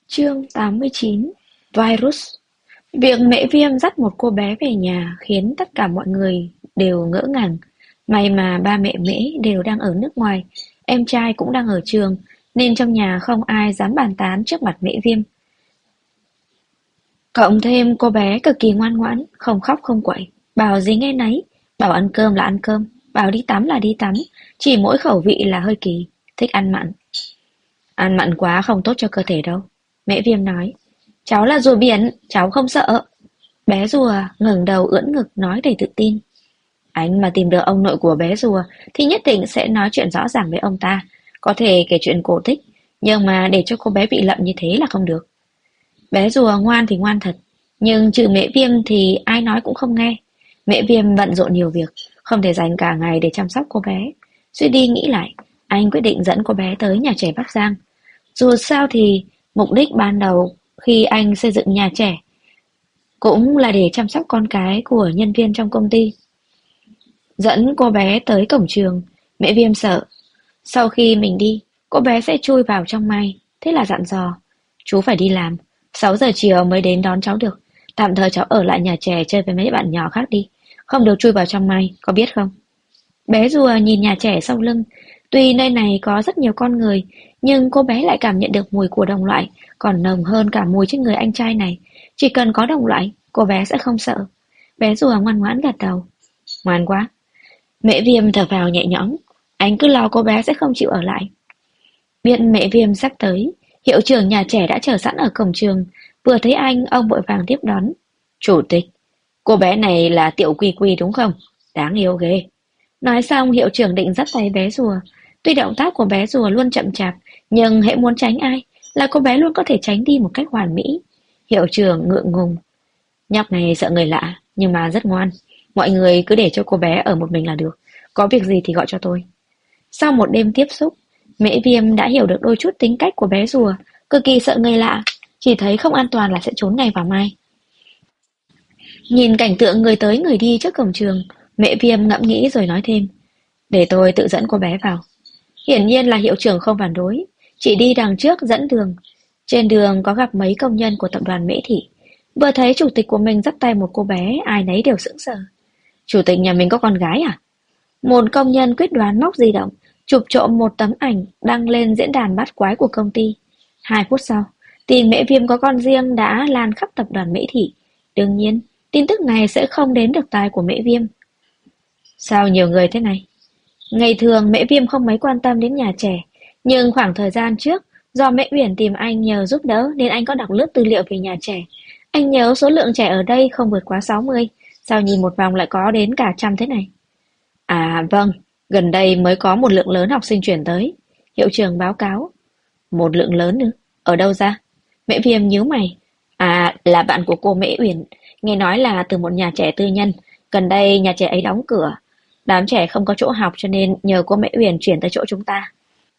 Chương 89. Virus. Việc Mễ Viêm dắt một cô bé về nhà khiến tất cả mọi người đều ngỡ ngàng. May mà ba mẹ Mễ đều đang ở nước ngoài, em trai cũng đang ở trường, nên trong nhà không ai dám bàn tán trước mặt Mễ Viêm. Cộng thêm cô bé cực kỳ ngoan ngoãn, không khóc không quậy, bảo gì nghe nấy, bảo ăn cơm là ăn cơm, bảo đi tắm là đi tắm, chỉ mỗi khẩu vị là hơi kỳ, thích ăn mặn. Ăn mặn quá không tốt cho cơ thể đâu. Mẹ Viêm nói, cháu là rùa biển, cháu không sợ. Bé rùa ngẩng đầu ưỡn ngực nói đầy tự tin. Anh mà tìm được ông nội của bé rùa thì nhất định sẽ nói chuyện rõ ràng với ông ta. Có thể kể chuyện cổ tích, nhưng mà để cho cô bé bị lậm như thế là không được. Bé rùa ngoan thì ngoan thật, nhưng trừ Mẹ Viêm thì ai nói cũng không nghe. Mẹ Viêm bận rộn nhiều việc, không thể dành cả ngày để chăm sóc cô bé. Suy đi nghĩ lại, anh quyết định dẫn cô bé tới nhà trẻ Bắc Giang. Dù sao thì mục đích ban đầu khi anh xây dựng nhà trẻ cũng là để chăm sóc con cái của nhân viên trong công ty. Dẫn cô bé tới cổng trường, Mẹ Viêm sợ. Sau khi mình đi, cô bé sẽ chui vào trong may. Thế là dặn dò. Chú phải đi làm, 6 giờ chiều mới đến đón cháu được. Tạm thời cháu ở lại nhà trẻ chơi với mấy bạn nhỏ khác đi. Không được chui vào trong may, có biết không? Bé rùa nhìn nhà trẻ sau lưng. Tuy nơi này có rất nhiều con người, nhưng cô bé lại cảm nhận được mùi của đồng loại, còn nồng hơn cả mùi trên người anh trai này. Chỉ cần có đồng loại, cô bé sẽ không sợ. Bé rùa ngoan ngoãn gật đầu. Ngoan quá. Mẹ Viêm thở vào nhẹ nhõm. Anh cứ lo cô bé sẽ không chịu ở lại. Biết Mẹ Viêm sắp tới, hiệu trưởng nhà trẻ đã chờ sẵn ở cổng trường. Vừa thấy anh, ông vội vàng tiếp đón. Chủ tịch, cô bé này là Tiểu Quy Quy đúng không? Đáng yêu ghê. Nói xong hiệu trưởng định dắt tay bé rùa. Tuy động tác của bé rùa luôn chậm chạp, nhưng hễ muốn tránh ai là cô bé luôn có thể tránh đi một cách hoàn mỹ. Hiệu trưởng ngượng ngùng. Nhóc này sợ người lạ, nhưng mà rất ngoan. Mọi người cứ để cho cô bé ở một mình là được. Có việc gì thì gọi cho tôi. Sau một đêm tiếp xúc, Mễ Viêm đã hiểu được đôi chút tính cách của bé rùa. Cực kỳ sợ người lạ, chỉ thấy không an toàn là sẽ trốn ngày vào mai. Nhìn cảnh tượng người tới người đi trước cổng trường, Mẹ Viêm ngẫm nghĩ rồi nói thêm. Để tôi tự dẫn cô bé vào. Hiển nhiên là hiệu trưởng không phản đối, chỉ đi đằng trước dẫn đường. Trên đường có gặp mấy công nhân của tập đoàn Mễ Thị. Vừa thấy chủ tịch của mình dắt tay một cô bé, ai nấy đều sững sờ. Chủ tịch nhà mình có con gái à? Một công nhân quyết đoán móc di động, chụp trộm một tấm ảnh đăng lên diễn đàn bát quái của công ty. 2 phút sau, tin Mễ Viêm có con riêng đã lan khắp tập đoàn Mễ Thị. Đương nhiên, tin tức này sẽ không đến được tai của Mễ Viêm. Sao nhiều người thế này? Ngày thường Mễ Viêm không mấy quan tâm đến nhà trẻ, nhưng khoảng thời gian trước, do Mễ Uyển tìm anh nhờ giúp đỡ nên anh có đọc lướt tư liệu về nhà trẻ. Anh nhớ số lượng trẻ ở đây không vượt quá 60, sao nhìn một vòng lại có đến cả 100 thế này? À vâng, gần đây mới có một lượng lớn học sinh chuyển tới. Hiệu trưởng báo cáo. Một lượng lớn nữa? Ở đâu ra? Mễ Viêm nhíu mày. À, là bạn của cô Mễ Uyển. Nghe nói là từ một nhà trẻ tư nhân. Gần đây nhà trẻ ấy đóng cửa. Đám trẻ không có chỗ học cho nên nhờ cô Mễ Uyển chuyển tới chỗ chúng ta.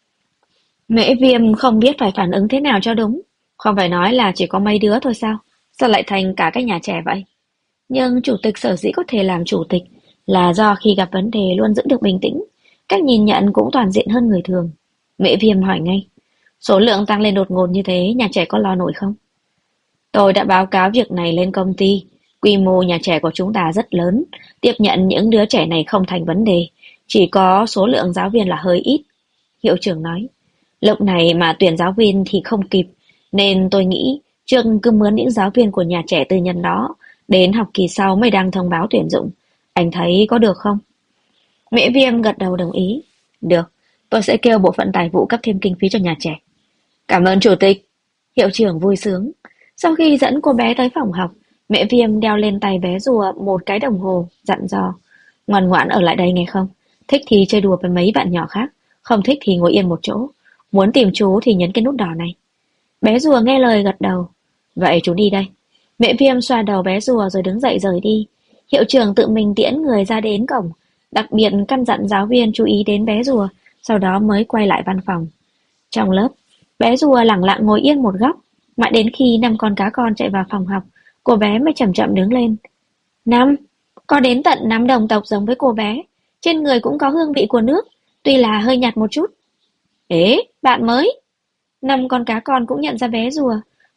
Mễ Viêm không biết phải phản ứng thế nào cho đúng. Không phải nói là chỉ có mấy đứa thôi sao? Sao lại thành cả cái nhà trẻ vậy? Nhưng chủ tịch sở dĩ có thể làm chủ tịch là do khi gặp vấn đề luôn giữ được bình tĩnh, cách nhìn nhận cũng toàn diện hơn người thường. Mễ Viêm hỏi ngay, số lượng tăng lên đột ngột như thế, nhà trẻ có lo nổi không? Tôi đã báo cáo việc này lên công ty, quy mô nhà trẻ của chúng ta rất lớn, tiếp nhận những đứa trẻ này không thành vấn đề, chỉ có số lượng giáo viên là hơi ít. Hiệu trưởng nói, lúc này mà tuyển giáo viên thì không kịp, nên tôi nghĩ trường cứ mướn những giáo viên của nhà trẻ tư nhân đó, đến học kỳ sau mới đăng thông báo tuyển dụng. Anh thấy có được không? Mễ Viêm gật đầu đồng ý. Được, tôi sẽ kêu bộ phận tài vụ cấp thêm kinh phí cho nhà trẻ. Cảm ơn chủ tịch. Hiệu trưởng vui sướng. Sau khi dẫn cô bé tới phòng học, Mễ Viêm đeo lên tay bé rùa một cái đồng hồ, dặn dò. Ngoan ngoãn ở lại đây nghe không? Thích thì chơi đùa với mấy bạn nhỏ khác, không thích thì ngồi yên một chỗ. Muốn tìm chú thì nhấn cái nút đỏ này. Bé rùa nghe lời gật đầu. Vậy chú đi đây. Mễ Viêm xoa đầu bé rùa rồi đứng dậy rời đi. Hiệu trưởng tự mình tiễn người ra đến cổng, đặc biệt căn dặn giáo viên chú ý đến bé rùa, sau đó mới quay lại văn phòng. Trong lớp, bé rùa lẳng lặng ngồi yên một góc, mãi đến khi 5 con cá con chạy vào phòng học, cô bé mới chậm chậm đứng lên. Năm, có đến tận 5 đồng tộc giống với cô bé, trên người cũng có hương vị của nước, tuy là hơi nhạt một chút. Ế, bạn mới. 5 con cá con cũng nhận ra bé rùa,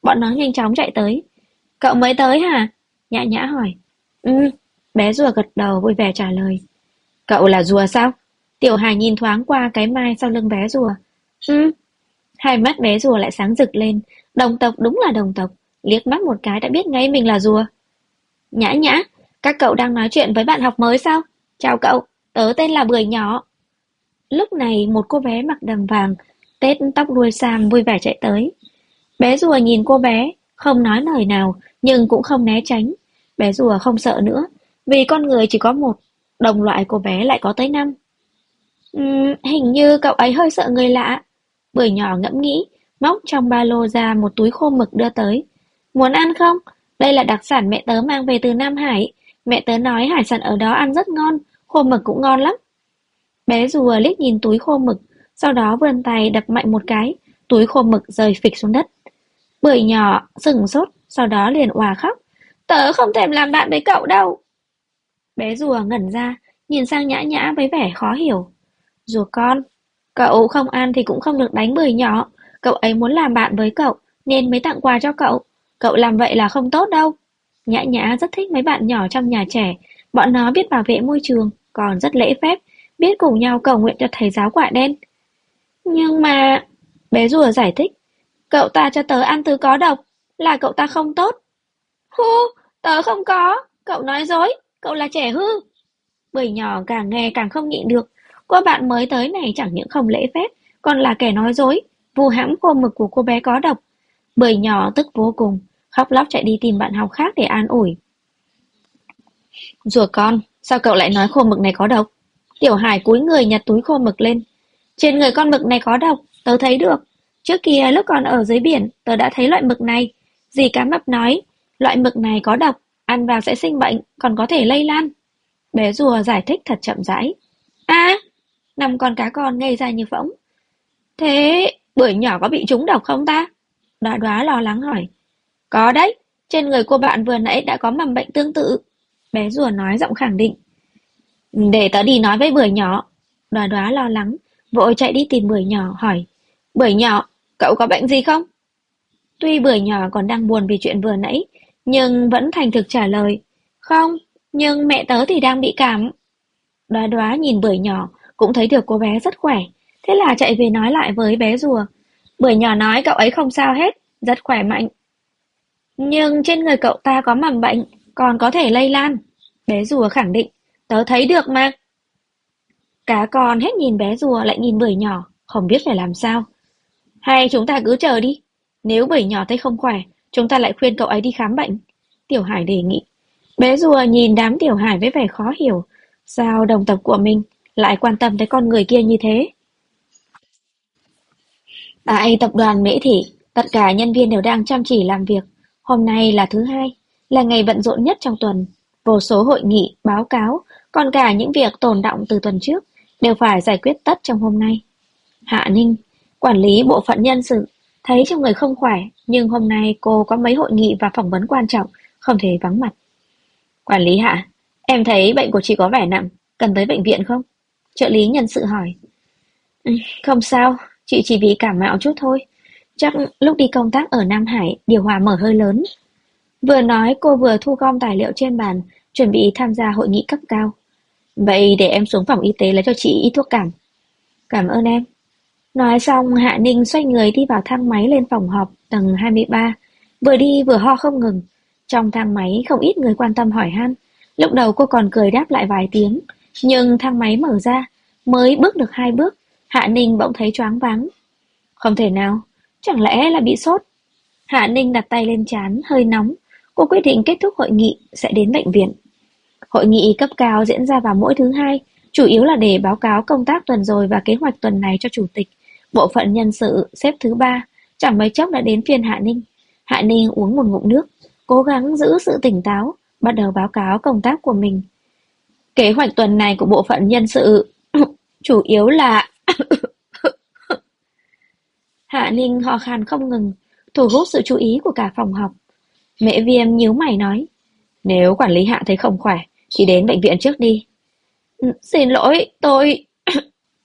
Bọn nó nhanh chóng chạy tới. Cậu mới tới hả? Nhã Nhã hỏi. Ừ, bé rùa gật đầu vui vẻ trả lời. Cậu là rùa sao? Tiểu Hải nhìn thoáng qua cái mai sau lưng bé rùa. Ừ, hai mắt bé rùa lại sáng rực lên. Đồng tộc đúng là đồng tộc. Liếc mắt một cái đã biết ngay mình là rùa. Nhã Nhã, các cậu đang nói chuyện với bạn học mới sao? Chào cậu, tớ tên là Bưởi Nhỏ. Lúc này một cô bé mặc đầm vàng, tết tóc đuôi sam vui vẻ chạy tới. Bé rùa nhìn cô bé, không nói lời nào, nhưng cũng không né tránh. Bé rùa không sợ nữa, vì con người chỉ có một, đồng loại cô bé lại có tới 5. Hình như cậu ấy hơi sợ người lạ. Bưởi Nhỏ ngẫm nghĩ, móc trong ba lô ra một túi khô mực đưa tới. Muốn ăn không? Đây là đặc sản mẹ tớ mang về từ Nam Hải. Mẹ tớ nói hải sản ở đó ăn rất ngon, khô mực cũng ngon lắm. Bé rùa liếc nhìn túi khô mực, sau đó vươn tay đập mạnh một cái, túi khô mực rơi phịch xuống đất. Bưởi Nhỏ sừng sốt, sau đó liền òa khóc. Tớ không thèm làm bạn với cậu đâu. Bé rùa ngẩn ra, nhìn sang Nhã Nhã với vẻ khó hiểu. Rùa con, cậu không ăn thì cũng không được đánh Bưởi Nhỏ. Cậu ấy muốn làm bạn với cậu, nên mới tặng quà cho cậu. Cậu làm vậy là không tốt đâu. Nhã Nhã rất thích mấy bạn nhỏ trong nhà trẻ. Bọn nó biết bảo vệ môi trường, còn rất lễ phép, biết cùng nhau cầu nguyện cho thầy giáo quả đen. Nhưng mà... Bé rùa giải thích. Cậu ta cho tớ ăn thứ có độc, là cậu ta không tốt. Hu, tớ không có. Cậu nói dối, cậu là trẻ hư. Bưởi Nhỏ càng nghe càng không nhịn được. Cô bạn mới tới này chẳng những không lễ phép, còn là kẻ nói dối, vu hãm khô mực của cô bé có độc. Bưởi Nhỏ tức vô cùng, khóc lóc chạy đi tìm bạn học khác để an ủi. Rùa con, sao cậu lại nói khô mực này có độc? Tiểu Hải cúi người nhặt túi khô mực lên. Trên người con mực này có độc, tớ thấy được. Trước kia lúc còn ở dưới biển, tớ đã thấy loại mực này. Dì Cá Mập nói, loại mực này có độc, ăn vào sẽ sinh bệnh, còn có thể lây lan. Bé rùa giải thích thật chậm rãi. À, 5 con cá con ngây ra như phỗng. Thế Bưởi Nhỏ có bị trúng độc không ta? Đoá Đoá lo lắng hỏi. Có đấy, trên người cô bạn vừa nãy đã có mầm bệnh tương tự. Bé rùa nói giọng khẳng định. Để tớ đi nói với Bưởi Nhỏ. Đoá Đoá lo lắng, vội chạy đi tìm Bưởi Nhỏ hỏi. Bưởi Nhỏ, cậu có bệnh gì không? Tuy Bưởi Nhỏ còn đang buồn vì chuyện vừa nãy, nhưng vẫn thành thực trả lời. Không, nhưng mẹ tớ thì đang bị cảm. Đoá Đoá nhìn Bưởi Nhỏ, cũng thấy được cô bé rất khỏe. Thế là chạy về nói lại với bé rùa. Bưởi Nhỏ nói cậu ấy không sao hết, rất khỏe mạnh. Nhưng trên người cậu ta có mầm bệnh, còn có thể lây lan. Bé rùa khẳng định, tớ thấy được mà. Cá con hết nhìn bé rùa lại nhìn Bưởi Nhỏ, không biết phải làm sao. Hay chúng ta cứ chờ đi. Nếu Bưởi Nhỏ thấy không khỏe, chúng ta lại khuyên cậu ấy đi khám bệnh. Tiểu Hải đề nghị. Bé rùa nhìn đám Tiểu Hải với vẻ khó hiểu. Sao đồng tộc của mình lại quan tâm tới con người kia như thế? Tại tập đoàn Mễ Thị, tất cả nhân viên đều đang chăm chỉ làm việc. Hôm nay là thứ hai, là ngày bận rộn nhất trong tuần. Vô số hội nghị, báo cáo, còn cả những việc tồn đọng từ tuần trước đều phải giải quyết tất trong hôm nay. Hạ Ninh, quản lý bộ phận nhân sự, thấy trong người không khỏe, nhưng hôm nay cô có mấy hội nghị và phỏng vấn quan trọng, không thể vắng mặt. Quản lý Hạ, em thấy bệnh của chị có vẻ nặng, cần tới bệnh viện không? Trợ lý nhân sự hỏi. Không sao, chị chỉ bị cảm mạo chút thôi. Chắc lúc đi công tác ở Nam Hải, điều hòa mở hơi lớn. Vừa nói cô vừa thu gom tài liệu trên bàn, chuẩn bị tham gia hội nghị cấp cao. Vậy để em xuống phòng y tế lấy cho chị ít thuốc cảm. Cảm ơn em. Nói xong Hạ Ninh xoay người đi vào thang máy lên phòng họp tầng 23. Vừa đi vừa ho không ngừng. Trong thang máy không ít người quan tâm hỏi han. Lúc đầu cô còn cười đáp lại vài tiếng. Nhưng thang máy mở ra, mới bước được 2 bước, Hạ Ninh bỗng thấy choáng váng. Không thể nào, chẳng lẽ là bị sốt? Hạ Ninh đặt tay lên trán, hơi nóng. Cô quyết định kết thúc hội nghị sẽ đến bệnh viện. Hội nghị cấp cao diễn ra vào mỗi thứ hai, chủ yếu là để báo cáo công tác tuần rồi và kế hoạch tuần này cho chủ tịch. Bộ phận nhân sự xếp thứ 3, chẳng mấy chốc đã đến phiên Hạ Ninh. Hạ Ninh uống một ngụm nước, cố gắng giữ sự tỉnh táo, bắt đầu báo cáo công tác của mình. Kế hoạch tuần này của bộ phận nhân sự chủ yếu là... Hạ Ninh ho khan không ngừng, thu hút sự chú ý của cả phòng học. Mẹ Viêm nhíu mày nói, nếu quản lý Hạ thấy không khỏe, thì đến bệnh viện trước đi. Xin lỗi, tôi...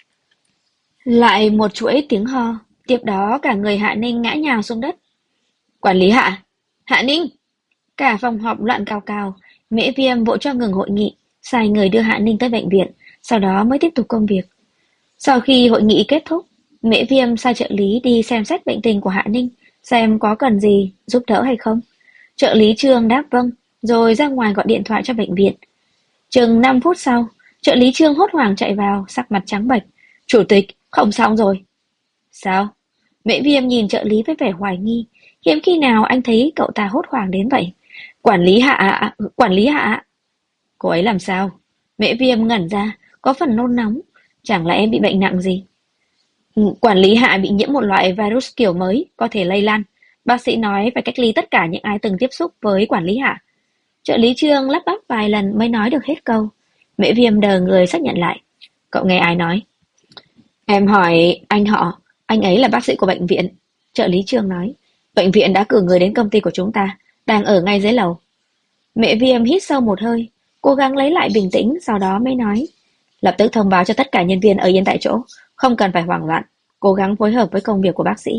Lại một chuỗi tiếng ho, tiếp đó cả người Hạ Ninh ngã nhào xuống đất. Quản lý Hạ, Hạ Ninh. Cả phòng họp loạn cào cào, Mễ Viêm vội cho ngừng hội nghị, sai người đưa Hạ Ninh tới bệnh viện, sau đó mới tiếp tục công việc. Sau khi hội nghị kết thúc, Mễ Viêm sai trợ lý đi xem xét bệnh tình của Hạ Ninh, xem có cần gì giúp đỡ hay không. Trợ lý Trương đáp vâng, rồi ra ngoài gọi điện thoại cho bệnh viện. Chừng 5 phút sau, trợ lý Trương hốt hoảng chạy vào, sắc mặt trắng bệch. Chủ tịch, không xong rồi. Sao? Mễ Viêm nhìn trợ lý với vẻ hoài nghi. Hiếm khi nào anh thấy cậu ta hốt hoảng đến vậy. Quản lý Hạ. Cô ấy làm sao? Mễ Viêm ngẩn ra, có phần nôn nóng. Chẳng lẽ em bị bệnh nặng gì? Quản lý Hạ bị nhiễm một loại virus kiểu mới, có thể lây lan. Bác sĩ nói phải cách ly tất cả những ai từng tiếp xúc với quản lý Hạ. Trợ lý Trương lắp bắp vài lần mới nói được hết câu. Mễ Viêm đờ người xác nhận lại. Cậu nghe ai nói? Em hỏi anh họ, anh ấy là bác sĩ của bệnh viện. Trợ lý Trương nói. Bệnh viện đã cử người đến công ty của chúng ta, đang ở ngay dưới lầu. Mễ Viêm hít sâu một hơi, cố gắng lấy lại bình tĩnh, sau đó mới nói. Lập tức thông báo cho tất cả nhân viên ở yên tại chỗ, không cần phải hoảng loạn, cố gắng phối hợp với công việc của bác sĩ.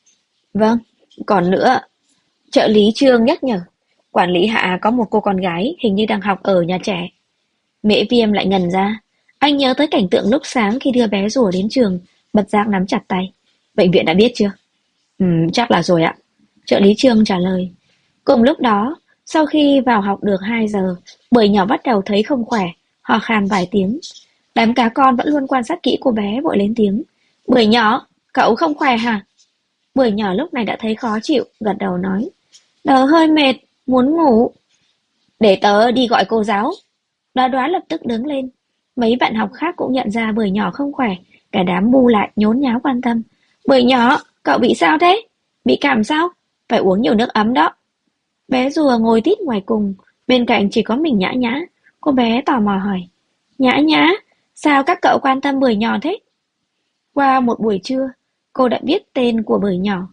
Vâng, còn nữa, trợ lý Trương nhắc nhở, quản lý Hạ có một cô con gái hình như đang học ở nhà trẻ. Mễ Viêm lại ngần ra, anh nhớ tới cảnh tượng lúc sáng khi đưa bé rùa đến trường, bật giác nắm chặt tay. Bệnh viện đã biết chưa? Chắc là rồi ạ. Trợ lý Trương trả lời. Cùng lúc đó, sau khi vào học được 2 giờ, bưởi nhỏ bắt đầu thấy không khỏe, ho khan vài tiếng. Đám cá con vẫn luôn quan sát kỹ cô bé vội lên tiếng. Bưởi nhỏ, cậu không khỏe hả? Bưởi nhỏ lúc này đã thấy khó chịu, gật đầu nói. Tớ hơi mệt, muốn ngủ. Để tớ đi gọi cô giáo. Đoá Đoá lập tức đứng lên. Mấy bạn học khác cũng nhận ra bưởi nhỏ không khỏe, cả đám bu lại nhốn nháo quan tâm. Bưởi nhỏ, cậu bị sao thế? Bị cảm sao? Phải uống nhiều nước ấm đó. Bé rùa ngồi tít ngoài cùng, bên cạnh chỉ có mình Nhã Nhã. Cô bé tò mò hỏi. Nhã Nhã, sao các cậu quan tâm bưởi nhỏ thế? Qua một buổi trưa, cô đã biết tên của bưởi nhỏ.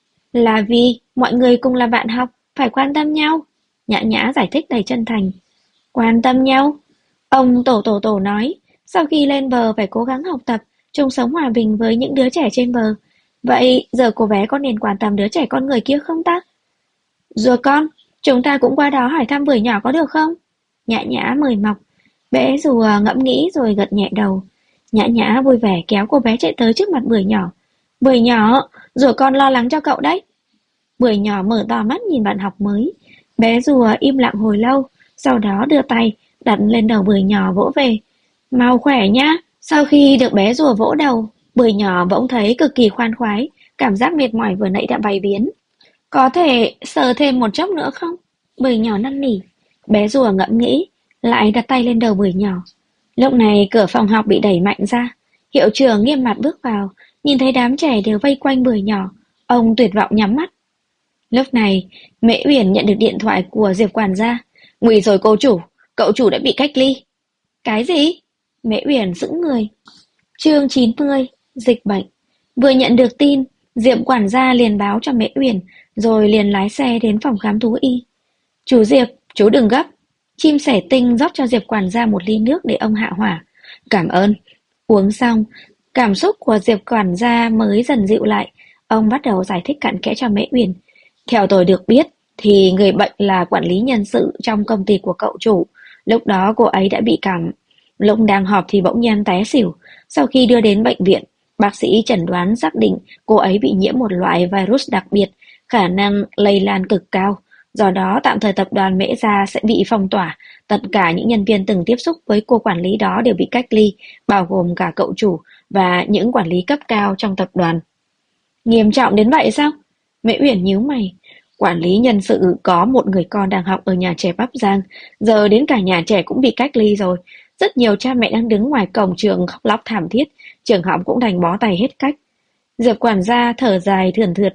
Là vì mọi người cùng là bạn học, phải quan tâm nhau. Nhã Nhã giải thích đầy chân thành. Quan tâm nhau? Ông Tổ nói, sau khi lên bờ phải cố gắng học tập, chung sống hòa bình với những đứa trẻ trên bờ. Vậy giờ cô bé có nên quan tâm đứa trẻ con người kia không ta? Rùa con, chúng ta cũng qua đó hỏi thăm bưởi nhỏ có được không? Nhã Nhã mời mọc. Bé rùa ngẫm nghĩ rồi gật nhẹ đầu. Nhã Nhã vui vẻ kéo cô bé chạy tới trước mặt bưởi nhỏ. Bưởi nhỏ, rùa con lo lắng cho cậu đấy. Bưởi nhỏ mở to mắt nhìn bạn học mới. Bé rùa im lặng hồi lâu, sau đó đưa tay đặt lên đầu bưởi nhỏ vỗ về. Mau khỏe nhá. Sau khi được bé rùa vỗ đầu, bưởi nhỏ bỗng thấy cực kỳ khoan khoái, cảm giác mệt mỏi vừa nãy đã bay biến. Có thể sờ thêm một chốc nữa không? Bưởi nhỏ năn nỉ. Bé rùa ngẫm nghĩ, lại đặt tay lên đầu bưởi nhỏ. Lúc này cửa phòng học bị đẩy mạnh ra. Hiệu trưởng nghiêm mặt bước vào, nhìn thấy đám trẻ đều vây quanh bưởi nhỏ. Ông tuyệt vọng nhắm mắt. Lúc này, Mễ Uyển nhận được điện thoại của Diệp quản gia. Nguy rồi cô chủ, cậu chủ đã bị cách ly. Cái gì? Mễ Uyển sững người. Chương 90, dịch bệnh. Vừa nhận được tin, Diệp quản gia liền báo cho Mễ Uyển, rồi liền lái xe đến phòng khám thú y. Chú Diệp, chú đừng gấp. Chim sẻ tinh rót cho Diệp quản gia một ly nước để ông hạ hỏa. Cảm ơn. Uống xong, cảm xúc của Diệp quản gia mới dần dịu lại. Ông bắt đầu giải thích cặn kẽ cho Mễ Uyển. Theo tôi được biết, thì người bệnh là quản lý nhân sự trong công ty của cậu chủ. Lúc đó cô ấy đã bị cảm. Lúc đang họp thì bỗng nhiên té xỉu. Sau khi đưa đến bệnh viện, bác sĩ chẩn đoán xác định cô ấy bị nhiễm một loại virus đặc biệt, khả năng lây lan cực cao. Do đó tạm thời tập đoàn Mễ Gia sẽ bị phong tỏa. Tất cả những nhân viên từng tiếp xúc với cô quản lý đó đều bị cách ly, bao gồm cả cậu chủ và những quản lý cấp cao trong tập đoàn. Nghiêm trọng đến vậy sao? Mễ Uyển nhíu mày. Quản lý nhân sự có một người con đang học ở nhà trẻ Bắc Giang, giờ đến cả nhà trẻ cũng bị cách ly rồi. Rất nhiều cha mẹ đang đứng ngoài cổng trường khóc lóc thảm thiết, trường học cũng đành bó tay hết cách. Diệp quản gia thở dài thườn thượt.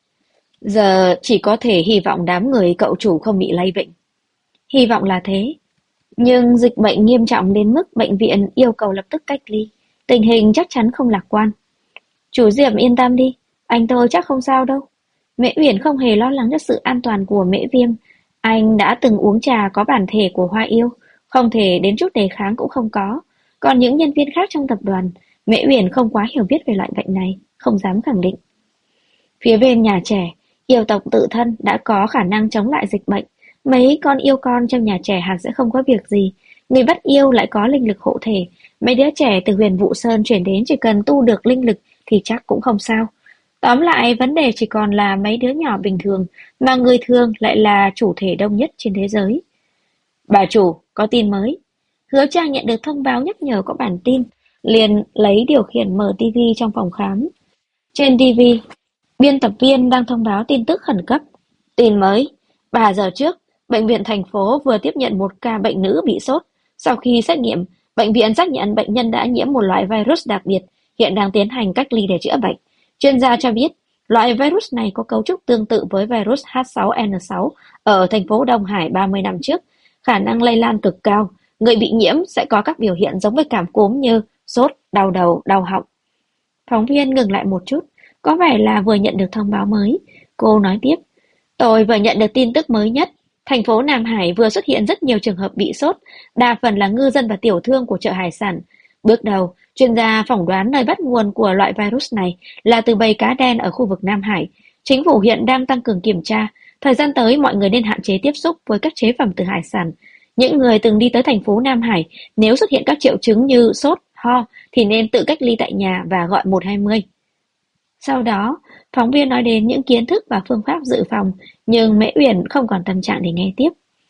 Giờ chỉ có thể hy vọng đám người cậu chủ không bị lây bệnh. Hy vọng là thế. Nhưng dịch bệnh nghiêm trọng đến mức bệnh viện yêu cầu lập tức cách ly. Tình hình chắc chắn không lạc quan. Chú Diệp yên tâm đi, anh tôi chắc không sao đâu. Mễ Uyển không hề lo lắng cho sự an toàn của Mễ Viêm. Anh đã từng uống trà có bản thể của hoa yêu, không thể đến chút đề kháng cũng không có. Còn những nhân viên khác trong tập đoàn, Mễ Uyển không quá hiểu biết về loại bệnh này, không dám khẳng định. Phía bên nhà trẻ, Yêu tộc tự thân đã có khả năng chống lại dịch bệnh. Mấy con yêu con trong nhà trẻ hẳn sẽ không có việc gì. Người bắt yêu lại có linh lực hộ thể. Mấy đứa trẻ từ Huyền Vũ Sơn chuyển đến chỉ cần tu được linh lực thì chắc cũng không sao. Tóm lại, vấn đề chỉ còn là mấy đứa nhỏ bình thường, mà người thường lại là chủ thể đông nhất trên thế giới. Bà chủ, có tin mới. Hứa Trang nhận được thông báo nhắc nhở có bản tin, liền lấy điều khiển mở tivi trong phòng khám. Trên tivi, biên tập viên đang thông báo tin tức khẩn cấp. Tin mới, 3 giờ trước, bệnh viện thành phố vừa tiếp nhận một ca bệnh nữ bị sốt. Sau khi xét nghiệm, bệnh viện xác nhận bệnh nhân đã nhiễm một loại virus đặc biệt, hiện đang tiến hành cách ly để chữa bệnh. Chuyên gia cho biết, loại virus này có cấu trúc tương tự với virus H6N6 ở thành phố Đông Hải 30 năm trước, khả năng lây lan cực cao. Người bị nhiễm sẽ có các biểu hiện giống với cảm cúm như sốt, đau đầu, đau họng. Phóng viên ngừng lại một chút, có vẻ là vừa nhận được thông báo mới. Cô nói tiếp, tôi vừa nhận được tin tức mới nhất. Thành phố Nam Hải vừa xuất hiện rất nhiều trường hợp bị sốt, đa phần là ngư dân và tiểu thương của chợ hải sản. Bước đầu, chuyên gia phỏng đoán nơi bắt nguồn của loại virus này là từ bầy cá đen ở khu vực Nam Hải. Chính phủ hiện đang tăng cường kiểm tra. Thời gian tới, mọi người nên hạn chế tiếp xúc với các chế phẩm từ hải sản. Những người từng đi tới thành phố Nam Hải, nếu xuất hiện các triệu chứng như sốt, ho, thì nên tự cách ly tại nhà và gọi 120. Sau đó, phóng viên nói đến những kiến thức và phương pháp dự phòng, nhưng Mễ Uyển không còn tâm trạng để nghe tiếp.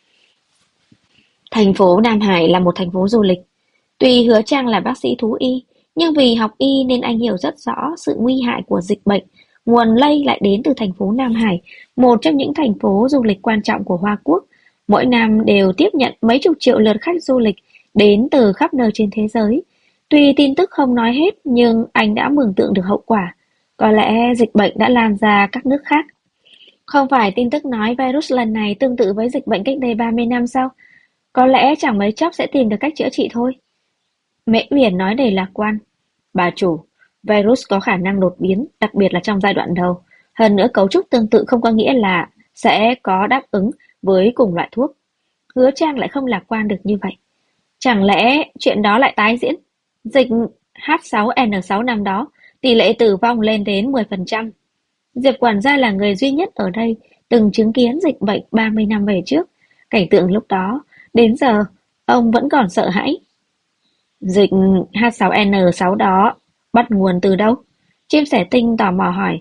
Thành phố Nam Hải là một thành phố du lịch. Tuy Hứa Trang là bác sĩ thú y, nhưng vì học y nên anh hiểu rất rõ sự nguy hại của dịch bệnh. Nguồn lây lại đến từ thành phố Nam Hải, một trong những thành phố du lịch quan trọng của Hoa Quốc. Mỗi năm đều tiếp nhận mấy chục triệu lượt khách du lịch đến từ khắp nơi trên thế giới. Tuy tin tức không nói hết, nhưng anh đã mường tượng được hậu quả. Có lẽ dịch bệnh đã lan ra các nước khác. Không phải tin tức nói virus lần này tương tự với dịch bệnh cách đây 30 năm sao? Có lẽ chẳng mấy chốc sẽ tìm được cách chữa trị thôi. Mễ Uyển nói đầy lạc quan. Bà chủ, virus có khả năng đột biến, đặc biệt là trong giai đoạn đầu. Hơn nữa cấu trúc tương tự không có nghĩa là sẽ có đáp ứng với cùng loại thuốc. Hứa Trang lại không lạc quan được như vậy. Chẳng lẽ chuyện đó lại tái diễn? Dịch H6N6 năm đó, tỷ lệ tử vong lên đến 10%. Diệp quản gia là người duy nhất ở đây từng chứng kiến dịch bệnh 30 năm về trước. Cảnh tượng lúc đó, đến giờ, ông vẫn còn sợ hãi. Dịch H6N6 đó bắt nguồn từ đâu? Chim sẻ tinh tò mò hỏi.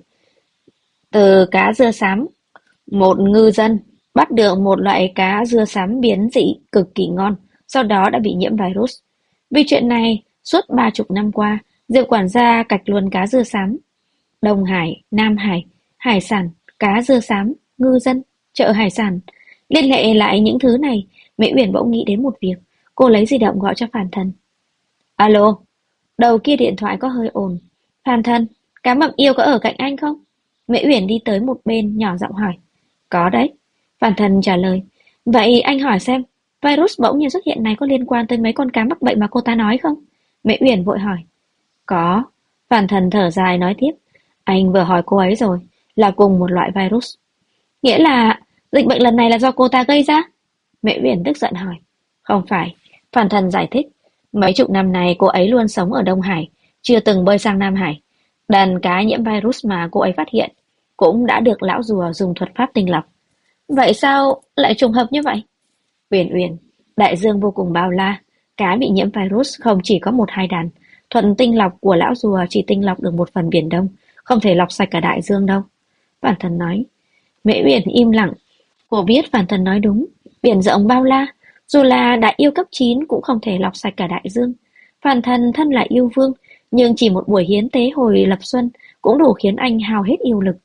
Từ cá dưa xám. Một ngư dân bắt được một loại cá dưa xám biến dị cực kỳ ngon, sau đó đã bị nhiễm virus. Vì chuyện này, suốt 30 năm qua, Diệp quản gia cạch luôn cá dưa xám. Đông Hải, Nam Hải, hải sản, cá dưa xám, ngư dân, chợ hải sản. Liên hệ lại những thứ này, Mễ Uyển bỗng nghĩ đến một việc. Cô lấy di động gọi cho Phàn Thần. Alo, đầu kia điện thoại có hơi ồn. Phàn Thần, cá mập yêu có ở cạnh anh không? Mễ Uyển đi tới một bên nhỏ giọng hỏi. Có đấy. Phàn Thần trả lời. Vậy anh hỏi xem, virus bỗng nhiên xuất hiện này có liên quan tới mấy con cá mắc bệnh mà cô ta nói không? Mễ Uyển vội hỏi. Có. Phàn Thần thở dài nói tiếp. Anh vừa hỏi cô ấy rồi, là cùng một loại virus. Nghĩa là dịch bệnh lần này là do cô ta gây ra? Mễ Uyển tức giận hỏi. Không phải. Phàn Thần giải thích. Mấy chục năm nay cô ấy luôn sống ở Đông Hải, chưa từng bơi sang Nam Hải. Đàn cá nhiễm virus mà cô ấy phát hiện cũng đã được lão rùa dùng thuật pháp tinh lọc. Vậy sao lại trùng hợp như vậy? Uyển Uyển, đại dương vô cùng bao la, cá bị nhiễm virus không chỉ có một hai đàn. Thuận tinh lọc của lão rùa chỉ tinh lọc được một phần biển Đông, không thể lọc sạch cả đại dương đâu. Phàn Thần nói. Mễ Uyển im lặng. Cô biết Phàn Thần nói đúng. Biển rộng bao la, dù là đại yêu cấp 9 cũng không thể lọc sạch cả đại dương. Phàn Thần thân là yêu vương, nhưng chỉ một buổi hiến tế hồi lập xuân cũng đủ khiến anh hao hết yêu lực.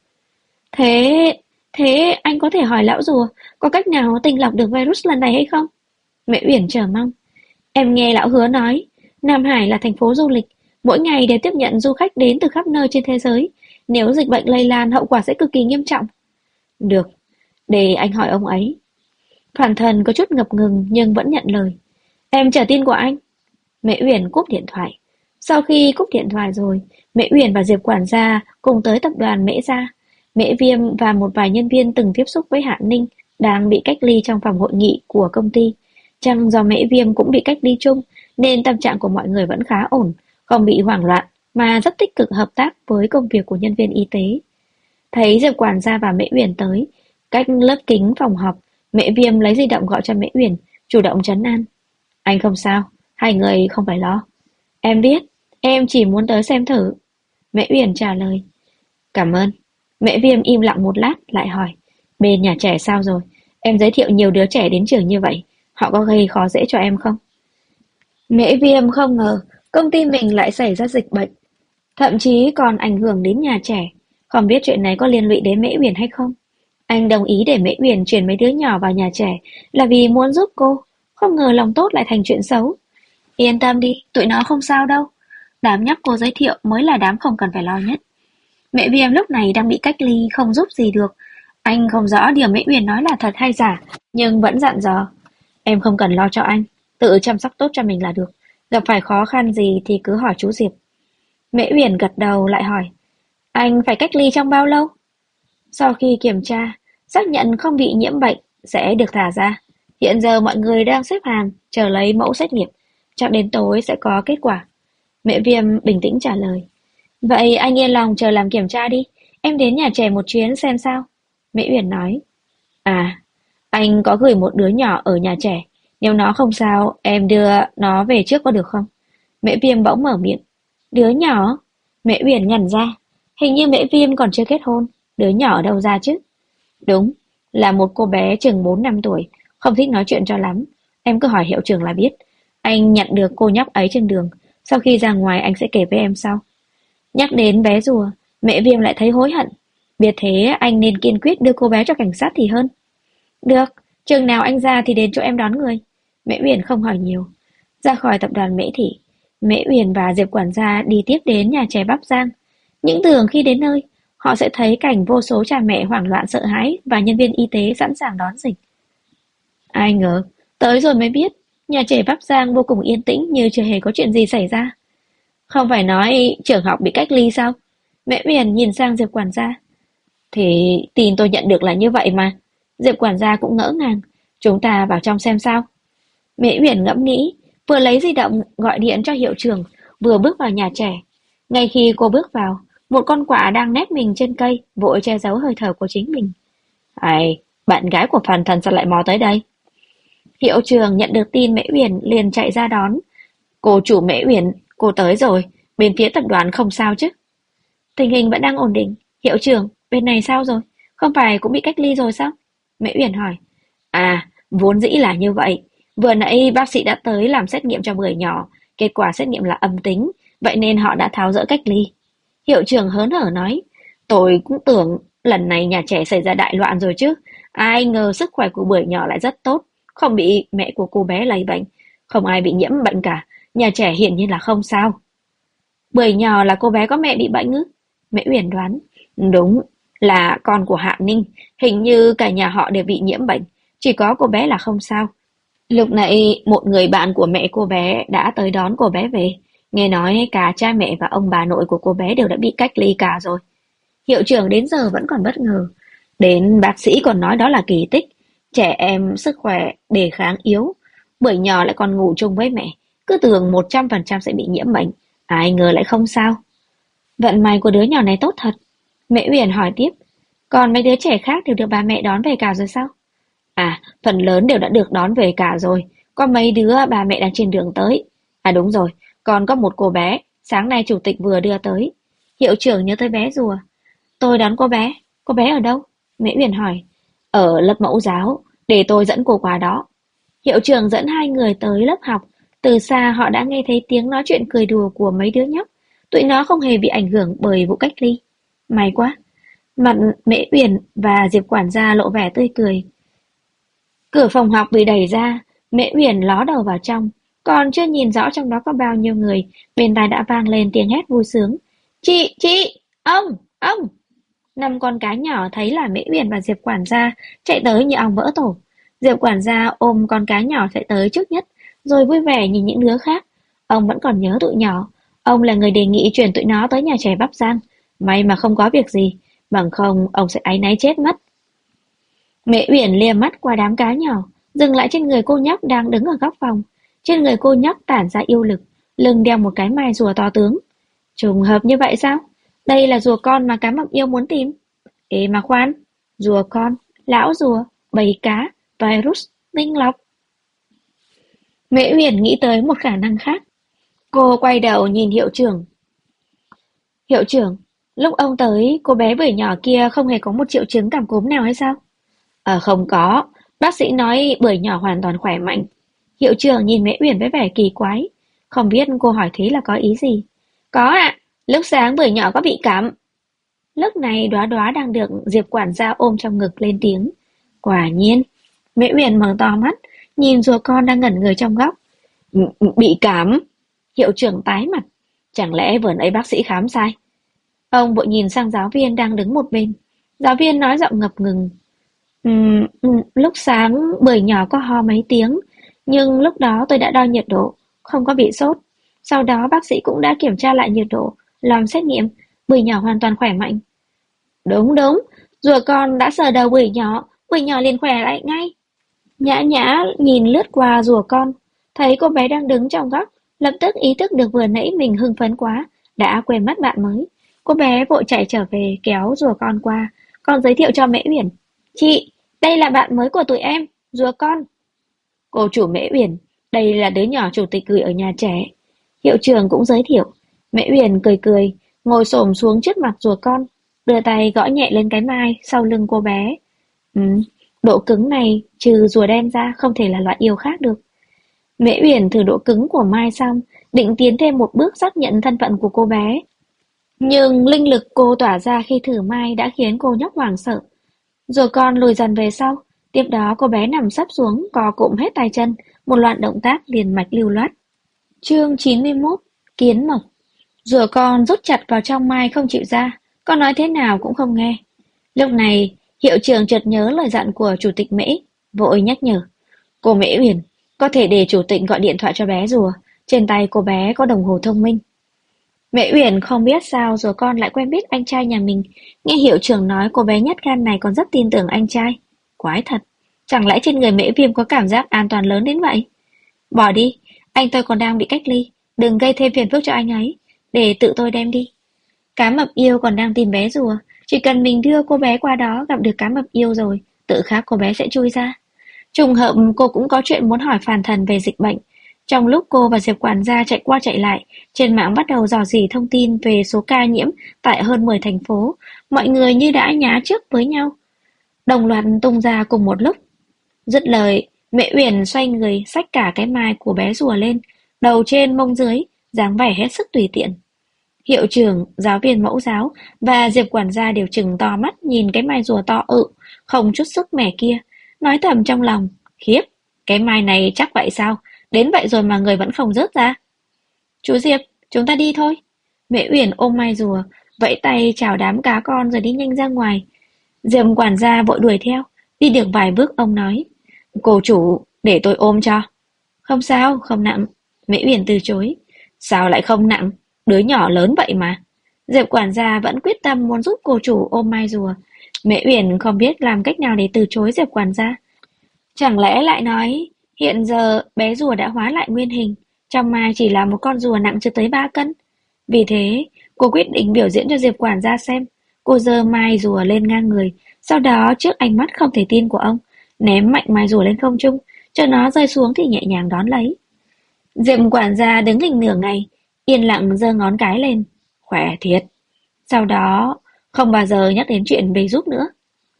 Thế, thế anh có thể hỏi lão rùa có cách nào tinh lọc được virus lần này hay không? Mẹ Uyển chờ mong. Em nghe lão hứa nói, Nam Hải là thành phố du lịch, mỗi ngày đều tiếp nhận du khách đến từ khắp nơi trên thế giới. Nếu dịch bệnh lây lan, hậu quả sẽ cực kỳ nghiêm trọng. Được, để anh hỏi ông ấy. Phàn Thần có chút ngập ngừng nhưng vẫn nhận lời. Em chờ tin của anh. Mẹ Uyển cúp điện thoại. Sau khi cúp điện thoại rồi, Mẹ Uyển và Diệp quản gia cùng tới tập đoàn Mễ Gia. Mễ Viêm và một vài nhân viên từng tiếp xúc với Hạ Ninh đang bị cách ly trong phòng hội nghị của công ty. Chăng do Mễ Viêm cũng bị cách ly chung nên tâm trạng của mọi người vẫn khá ổn, không bị hoảng loạn mà rất tích cực hợp tác với công việc của nhân viên y tế. Thấy Diệp quản gia và Mễ Uyển tới, cách lớp kính phòng họp, Mễ Viêm lấy di động gọi cho Mễ Uyển, chủ động trấn an. Anh không sao, hai người không phải lo. Em biết, em chỉ muốn tới xem thử. Mễ Uyển trả lời. Cảm ơn. Mễ Viêm im lặng một lát, lại hỏi. Bên nhà trẻ sao rồi? Em giới thiệu nhiều đứa trẻ đến trường như vậy, họ có gây khó dễ cho em không? Mễ Viêm không ngờ công ty mình lại xảy ra dịch bệnh, thậm chí còn ảnh hưởng đến nhà trẻ. Không biết chuyện này có liên lụy đến Mễ Uyển hay không? Anh đồng ý để Mễ Uyển chuyển mấy đứa nhỏ vào nhà trẻ là vì muốn giúp cô, không ngờ lòng tốt lại thành chuyện xấu. Yên tâm đi, tụi nó không sao đâu. Đám nhóc cô giới thiệu mới là đám không cần phải lo nhất. Mẹ Viêm lúc này đang bị cách ly không giúp gì được. Anh không rõ điều Mễ Uyển nói là thật hay giả, nhưng vẫn dặn dò. Em không cần lo cho anh, tự chăm sóc tốt cho mình là được. Gặp phải khó khăn gì thì cứ hỏi chú Diệp. Mễ Uyển gật đầu lại hỏi. Anh phải cách ly trong bao lâu? Sau khi kiểm tra, xác nhận không bị nhiễm bệnh sẽ được thả ra. Hiện giờ mọi người đang xếp hàng chờ lấy mẫu xét nghiệm, chắc đến tối sẽ có kết quả. Mẹ Viêm bình tĩnh trả lời. Vậy anh yên lòng chờ làm kiểm tra đi, em đến nhà trẻ một chuyến xem sao. Mễ Uyển nói. À, anh có gửi một đứa nhỏ ở nhà trẻ, nếu nó không sao em đưa nó về trước có được không? Mễ Viêm bỗng mở miệng. Đứa nhỏ? Mễ Uyển ngẩn ra, hình như Mễ Viêm còn chưa kết hôn, đứa nhỏ ở đâu ra chứ? Đúng, là một cô bé chừng 4-5 tuổi, không thích nói chuyện cho lắm. Em cứ hỏi hiệu trưởng là biết. Anh nhận được cô nhóc ấy trên đường, sau khi ra ngoài anh sẽ kể với em sau. Nhắc đến bé rùa, Mẹ Viêm lại thấy hối hận. Biết thế anh nên kiên quyết đưa cô bé cho cảnh sát thì hơn. Được, chừng nào anh ra thì đến chỗ em đón người. Mễ Uyển không hỏi nhiều. Ra khỏi tập đoàn Mễ Thị, Mễ Uyển và Diệp quản gia đi tiếp đến nhà trẻ Bắp Giang. Những tưởng khi đến nơi, họ sẽ thấy cảnh vô số cha mẹ hoảng loạn sợ hãi và nhân viên y tế sẵn sàng đón dịch. Ai ngờ, tới rồi mới biết, nhà trẻ Bắp Giang vô cùng yên tĩnh như chưa hề có chuyện gì xảy ra. Không phải nói trường học bị cách ly sao? Mẹ Uyển nhìn sang Diệp quản gia. Thì tin tôi nhận được là như vậy mà. Diệp quản gia cũng ngỡ ngàng. Chúng ta vào trong xem sao. Mẹ Uyển ngẫm nghĩ, vừa lấy di động gọi điện cho hiệu trưởng, vừa bước vào nhà trẻ. Ngay khi cô bước vào, một con quạ đang nép mình trên cây, vội che giấu hơi thở của chính mình. Ai, bạn gái của Phan Thần sao lại mò tới đây? Hiệu trưởng nhận được tin Mễ Uyển liền chạy ra đón. Cô chủ Mễ Uyển, cô tới rồi, bên phía tập đoàn không sao chứ? Tình hình vẫn đang ổn định. Hiệu trưởng, bên này sao rồi? Không phải cũng bị cách ly rồi sao? Mễ Uyển hỏi. À, vốn dĩ là như vậy. Vừa nãy bác sĩ đã tới làm xét nghiệm cho bưởi nhỏ. Kết quả xét nghiệm là âm tính, vậy nên họ đã tháo dỡ cách ly. Hiệu trưởng hớn hở nói. Tôi cũng tưởng lần này nhà trẻ xảy ra đại loạn rồi chứ. Ai ngờ sức khỏe của bưởi nhỏ lại rất tốt. Không bị mẹ của cô bé lây bệnh. Không ai bị nhiễm bệnh cả. Nhà trẻ hiển nhiên là không sao. Bưởi nhỏ là cô bé có mẹ bị bệnh ư? Mễ Uyển đoán. Đúng, là con của Hạ Ninh. Hình như cả nhà họ đều bị nhiễm bệnh. Chỉ có cô bé là không sao. Lúc nãy một người bạn của mẹ cô bé đã tới đón cô bé về. Nghe nói cả cha mẹ và ông bà nội của cô bé đều đã bị cách ly cả rồi. Hiệu trưởng đến giờ vẫn còn bất ngờ. Đến bác sĩ còn nói đó là kỳ tích. Trẻ em sức khỏe đề kháng yếu. Bưởi nhỏ lại còn ngủ chung với mẹ. Cứ tưởng 100% sẽ bị nhiễm bệnh. Ai ngờ lại không sao. Vận may của đứa nhỏ này tốt thật. Mẹ Uyển hỏi tiếp. Còn mấy đứa trẻ khác đều được bà mẹ đón về cả rồi sao? À, phần lớn đều đã được đón về cả rồi. Có mấy đứa bà mẹ đang trên đường tới. À đúng rồi, còn có một cô bé. Sáng nay chủ tịch vừa đưa tới. Hiệu trưởng nhớ tới bé rùa. Tôi đón cô bé. Cô bé ở đâu? Mễ Uyển hỏi. Ở lớp mẫu giáo. Để tôi dẫn cô qua đó. Hiệu trưởng dẫn hai người tới lớp học. Từ xa họ đã nghe thấy tiếng nói chuyện cười đùa của mấy đứa nhóc. Tụi nó không hề bị ảnh hưởng bởi vụ cách ly. May quá. Mặt Mễ Uyển và Diệp quản gia lộ vẻ tươi cười. Cửa phòng học bị đẩy ra. Mễ Uyển ló đầu vào trong. Còn chưa nhìn rõ trong đó có bao nhiêu người, bên tai đã vang lên tiếng hét vui sướng. Chị, ông. Năm con cá nhỏ thấy là Mễ Uyển và Diệp quản gia chạy tới như ong vỡ tổ. Diệp quản gia ôm con cá nhỏ chạy tới trước nhất, rồi vui vẻ nhìn những đứa khác. Ông vẫn còn nhớ tụi nhỏ. Ông là người đề nghị chuyển tụi nó tới nhà trẻ Bắp Giang. May mà không có việc gì, bằng không ông sẽ áy náy chết mất. Mẹ Uyển liếc mắt qua đám cá nhỏ, dừng lại trên người cô nhóc đang đứng ở góc phòng. Trên người cô nhóc tản ra yêu lực, lưng đeo một cái mai rùa to tướng. Trùng hợp như vậy sao? Đây là rùa con mà cá mập yêu muốn tìm. Ê mà khoan, rùa con, lão rùa, bầy cá, virus, tinh lọc. Mễ Huyền nghĩ tới một khả năng khác. Cô quay đầu nhìn hiệu trưởng. Hiệu trưởng, lúc ông tới, cô bé bưởi nhỏ kia không hề có một triệu chứng cảm cúm nào hay sao? Không có. Bác sĩ nói bưởi nhỏ hoàn toàn khỏe mạnh. Hiệu trưởng nhìn Mễ Uyển với vẻ kỳ quái. Không biết cô hỏi thế là có ý gì? Có ạ, lúc sáng bưởi nhỏ có bị cảm. Lúc này Đóa Đóa đang được Diệp quản gia ôm trong ngực lên tiếng. Quả nhiên. Mễ Uyển mở to mắt, nhìn rùa con đang ngẩn người trong góc. Bị cảm. Hiệu trưởng tái mặt. Chẳng lẽ vừa nãy bác sĩ khám sai? Ông vội nhìn sang giáo viên đang đứng một bên. Giáo viên nói giọng ngập ngừng. Lúc sáng bưởi nhỏ có ho mấy tiếng, nhưng lúc đó tôi đã đo nhiệt độ, không có bị sốt. Sau đó bác sĩ cũng đã kiểm tra lại nhiệt độ, làm xét nghiệm, bưởi nhỏ hoàn toàn khỏe mạnh. Đúng đúng, rùa con đã sờ đầu bưởi nhỏ liền khỏe lại ngay. Nhã Nhã nhìn lướt qua rùa con, thấy cô bé đang đứng trong góc, lập tức ý thức được vừa nãy mình hưng phấn quá, đã quên mất bạn mới. Cô bé vội chạy trở về kéo rùa con qua, còn giới thiệu cho Mễ Uyển. Chị, đây là bạn mới của tụi em, rùa con. Cô chủ Mễ Uyển, đây là đứa nhỏ chủ tịch gửi ở nhà trẻ. Hiệu trưởng cũng giới thiệu. Mễ Uyển cười cười, ngồi xổm xuống trước mặt rùa con, đưa tay gõ nhẹ lên cái mai sau lưng cô bé. Ừ, độ cứng này trừ rùa đen ra không thể là loại yêu khác được. Mễ Uyển thử độ cứng của mai xong, định tiến thêm một bước xác nhận thân phận của cô bé. Nhưng linh lực cô tỏa ra khi thử mai đã khiến cô nhóc hoảng sợ. Rồi con lùi dần về sau, tiếp đó cô bé nằm sấp xuống, co cụm hết tay chân, một loạt động tác liền mạch lưu loát. Chương 91, Kiến Mộc. Rùa con rút chặt vào trong mai không chịu ra, con nói thế nào cũng không nghe. Lúc này, hiệu trưởng chợt nhớ lời dặn của chủ tịch Mễ, vội nhắc nhở. Cô Mễ Uyển, có thể để chủ tịch gọi điện thoại cho bé rùa, trên tay cô bé có đồng hồ thông minh. Mễ Uyển không biết sao rùa con lại quen biết anh trai nhà mình, nghe hiệu trưởng nói cô bé nhát gan này còn rất tin tưởng anh trai. Quái thật, chẳng lẽ trên người Mễ Viêm có cảm giác an toàn lớn đến vậy? Bỏ đi, anh tôi còn đang bị cách ly, đừng gây thêm phiền phức cho anh ấy, để tự tôi đem đi. Cá mập yêu còn đang tìm bé rùa, chỉ cần mình đưa cô bé qua đó gặp được cá mập yêu rồi, tự khắc cô bé sẽ chui ra. Trùng hợp cô cũng có chuyện muốn hỏi Phàn Thần về dịch bệnh. Trong lúc cô và Diệp quản gia chạy qua chạy lại, trên mạng bắt đầu rò rỉ thông tin về số ca nhiễm tại hơn 10 thành phố. Mọi người như đã nhá trước với nhau, đồng loạt tung ra cùng một lúc. Dứt lời, Mẹ Uyển xoay người xách cả cái mai của bé rùa lên, đầu trên mông dưới, dáng vẻ hết sức tùy tiện. Hiệu trưởng, giáo viên mẫu giáo và Diệp quản gia đều trừng to mắt nhìn cái mai rùa to không chút sức mẻ kia, nói thầm trong lòng, khiếp, cái mai này chắc vậy sao, đến vậy rồi mà người vẫn không rớt ra. Chú Diệp, chúng ta đi thôi. Mẹ Uyển ôm mai rùa, vẫy tay chào đám cá con rồi đi nhanh ra ngoài. Diệp quản gia vội đuổi theo, đi được vài bước ông nói, cô chủ, để tôi ôm cho. Không sao, không nặng. Mễ Uyển từ chối. Sao lại không nặng? Đứa nhỏ lớn vậy mà. Diệp quản gia vẫn quyết tâm muốn giúp cô chủ ôm mai rùa. Mễ Uyển không biết làm cách nào để từ chối Diệp quản gia. Chẳng lẽ lại nói, hiện giờ bé rùa đã hóa lại nguyên hình, trong mai chỉ là một con rùa nặng chưa tới 3 cân. Vì thế, cô quyết định biểu diễn cho Diệp quản gia xem. Cô giơ mai rùa lên ngang người, sau đó trước ánh mắt không thể tin của ông, ném mạnh mai rùa lên không trung, cho nó rơi xuống thì nhẹ nhàng đón lấy. Diệp quản gia đứng hình nửa ngày, yên lặng giơ ngón cái lên. Khỏe thiệt. Sau đó, không bao giờ nhắc đến chuyện về giúp nữa.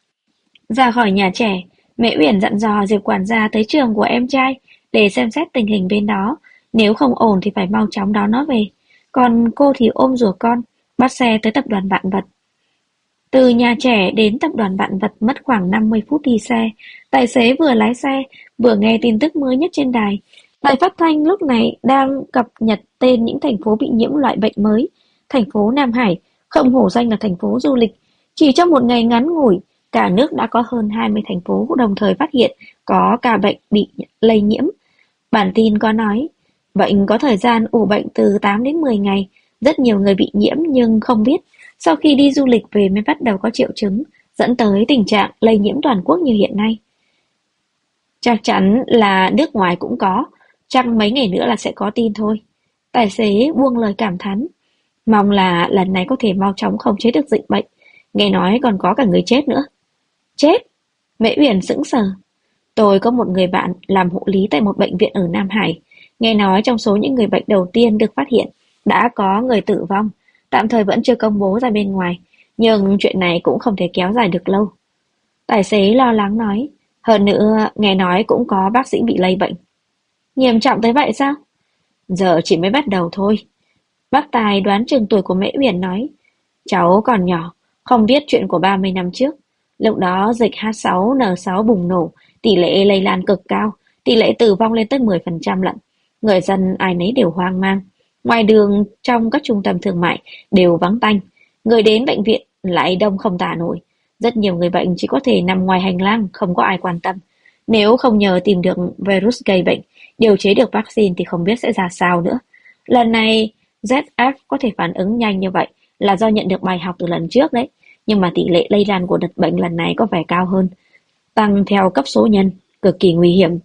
Ra khỏi nhà trẻ, Mẹ Uyển dặn dò Diệp quản gia tới trường của em trai để xem xét tình hình bên đó. Nếu không ổn thì phải mau chóng đón nó về. Còn cô thì ôm rùa con, bắt xe tới tập đoàn Vạn Vật. Từ nhà trẻ đến tập đoàn Vạn Vật mất khoảng 50 phút đi xe. Tài xế vừa lái xe, vừa nghe tin tức mới nhất trên đài. Đài phát thanh lúc này đang cập nhật tên những thành phố bị nhiễm loại bệnh mới. Thành phố Nam Hải không hổ danh là thành phố du lịch. Chỉ trong một ngày ngắn ngủi, cả nước đã có hơn 20 thành phố đồng thời phát hiện có ca bệnh bị lây nhiễm. Bản tin có nói, bệnh có thời gian ủ bệnh từ 8 đến 10 ngày. Rất nhiều người bị nhiễm nhưng không biết. Sau khi đi du lịch về mới bắt đầu có triệu chứng, dẫn tới tình trạng lây nhiễm toàn quốc như hiện nay. Chắc chắn là nước ngoài cũng có, chắc mấy ngày nữa là sẽ có tin thôi. Tài xế buông lời cảm thán, mong là lần này có thể mau chóng khống chế được dịch bệnh. nghe nói còn có cả người chết nữa. Chết? Mễ Uyển sững sờ. Tôi có một người bạn làm hộ lý tại một bệnh viện ở Nam Hải. Nghe nói trong số những người bệnh đầu tiên được phát hiện, đã có người tử vong, tạm thời vẫn chưa công bố ra bên ngoài, nhưng chuyện này cũng không thể kéo dài được lâu. Tài xế lo lắng nói, hơn nữa nghe nói cũng có bác sĩ bị lây bệnh. Nghiêm trọng tới vậy sao? Giờ chỉ mới bắt đầu thôi. Bác Tài đoán chừng tuổi của Mễ Uyển nói, cháu còn nhỏ, không biết chuyện của 30 năm trước. Lúc đó dịch H6N6 bùng nổ, tỷ lệ lây lan cực cao, tỷ lệ tử vong lên tới 10% lận. Người dân ai nấy đều hoang mang. Ngoài đường, trong các trung tâm thương mại đều vắng tanh. Người đến bệnh viện lại đông không tả nổi. Rất nhiều người bệnh chỉ có thể nằm ngoài hành lang, không có ai quan tâm. Nếu không nhờ tìm được virus gây bệnh, điều chế được vaccine thì không biết sẽ ra sao nữa. Lần này, ZF có thể phản ứng nhanh như vậy là do nhận được bài học từ lần trước đấy. Nhưng mà tỷ lệ lây lan của đợt bệnh lần này có vẻ cao hơn. Tăng theo cấp số nhân, cực kỳ nguy hiểm.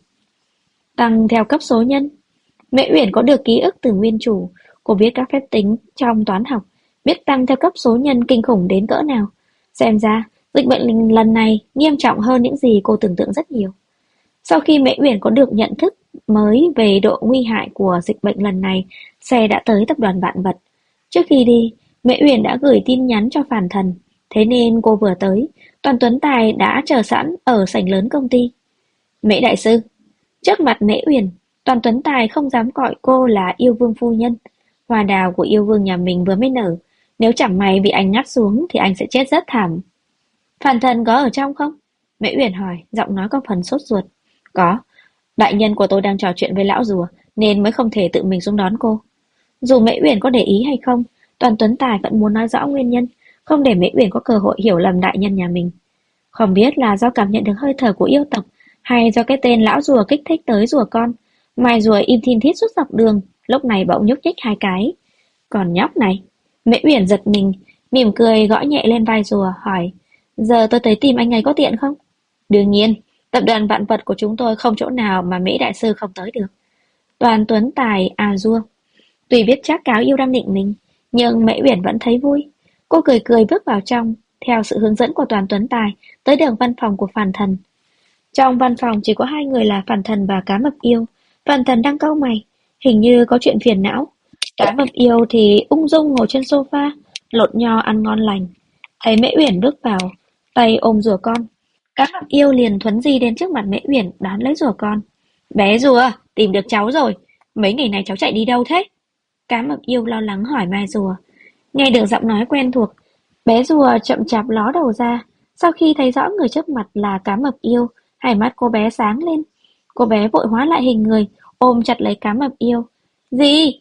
Tăng theo cấp số nhân. Mẹ Uyển có được ký ức từ nguyên chủ. Cô biết các phép tính trong toán học, biết tăng theo cấp số nhân kinh khủng đến cỡ nào. Xem ra, dịch bệnh lần này nghiêm trọng hơn những gì cô tưởng tượng rất nhiều. Sau khi Mễ Uyển có được nhận thức mới về độ nguy hại của dịch bệnh lần này, xe đã tới tập đoàn Vạn Vật. Trước khi đi, Mễ Uyển đã gửi tin nhắn cho Phàn Thần, thế nên cô vừa tới, Toàn Tuấn Tài đã chờ sẵn ở sảnh lớn công ty. Mễ đại sư, trước mặt Mễ Uyển, Toàn Tuấn Tài không dám gọi cô là yêu vương phu nhân. Hoa đào của yêu vương nhà mình vừa mới nở, nếu chẳng may bị anh ngắt xuống thì anh sẽ chết rất thảm. Phàn Thần có ở trong không? Mễ Uyển hỏi, giọng nói có phần sốt ruột. Có, đại nhân của tôi đang trò chuyện với lão rùa nên mới không thể tự mình xuống đón cô. Dù Mễ Uyển có để ý hay không, Toàn Tuấn Tài vẫn muốn nói rõ nguyên nhân, không để Mễ Uyển có cơ hội hiểu lầm đại nhân nhà mình. Không biết là do cảm nhận được hơi thở của yêu tộc hay do cái tên lão rùa kích thích tới rùa con, mai rùa im thin thít suốt dọc đường, lúc này bỗng nhúc nhích hai cái. Còn nhóc này, Mễ Uyển giật mình, mỉm cười gõ nhẹ lên vai rùa, hỏi, giờ tôi tới tìm anh ấy có tiện không? Đương nhiên, tập đoàn Vạn Vật của chúng tôi không chỗ nào mà Mễ đại sư không tới được. Toàn Tuấn Tài à dua. Tuy biết chắc cáo yêu đang định mình, nhưng Mễ Uyển vẫn thấy vui. Cô cười cười bước vào trong, theo sự hướng dẫn của Toàn Tuấn Tài, tới đường văn phòng của Phàn Thần. Trong văn phòng chỉ có hai người là Phàn Thần và Cá Mập Yêu. Phàn Thần đang cau mày, hình như có chuyện phiền não. Cá Mập Yêu thì ung dung ngồi trên sofa, lột nho ăn ngon lành. Thấy Mễ Uyển bước vào, tay ôm rùa con. Cá Mập Yêu liền thuấn di đến trước mặt Mễ Uyển đón lấy rùa con. Bé rùa, tìm được cháu rồi. Mấy ngày này cháu chạy đi đâu thế? Cá Mập Yêu lo lắng hỏi Mai rùa. Nghe được giọng nói quen thuộc, bé rùa chậm chạp ló đầu ra. Sau khi thấy rõ người trước mặt là Cá Mập Yêu, hai mắt cô bé sáng lên. Cô bé vội hóa lại hình người, ôm chặt lấy Cá Mập Yêu. Dì!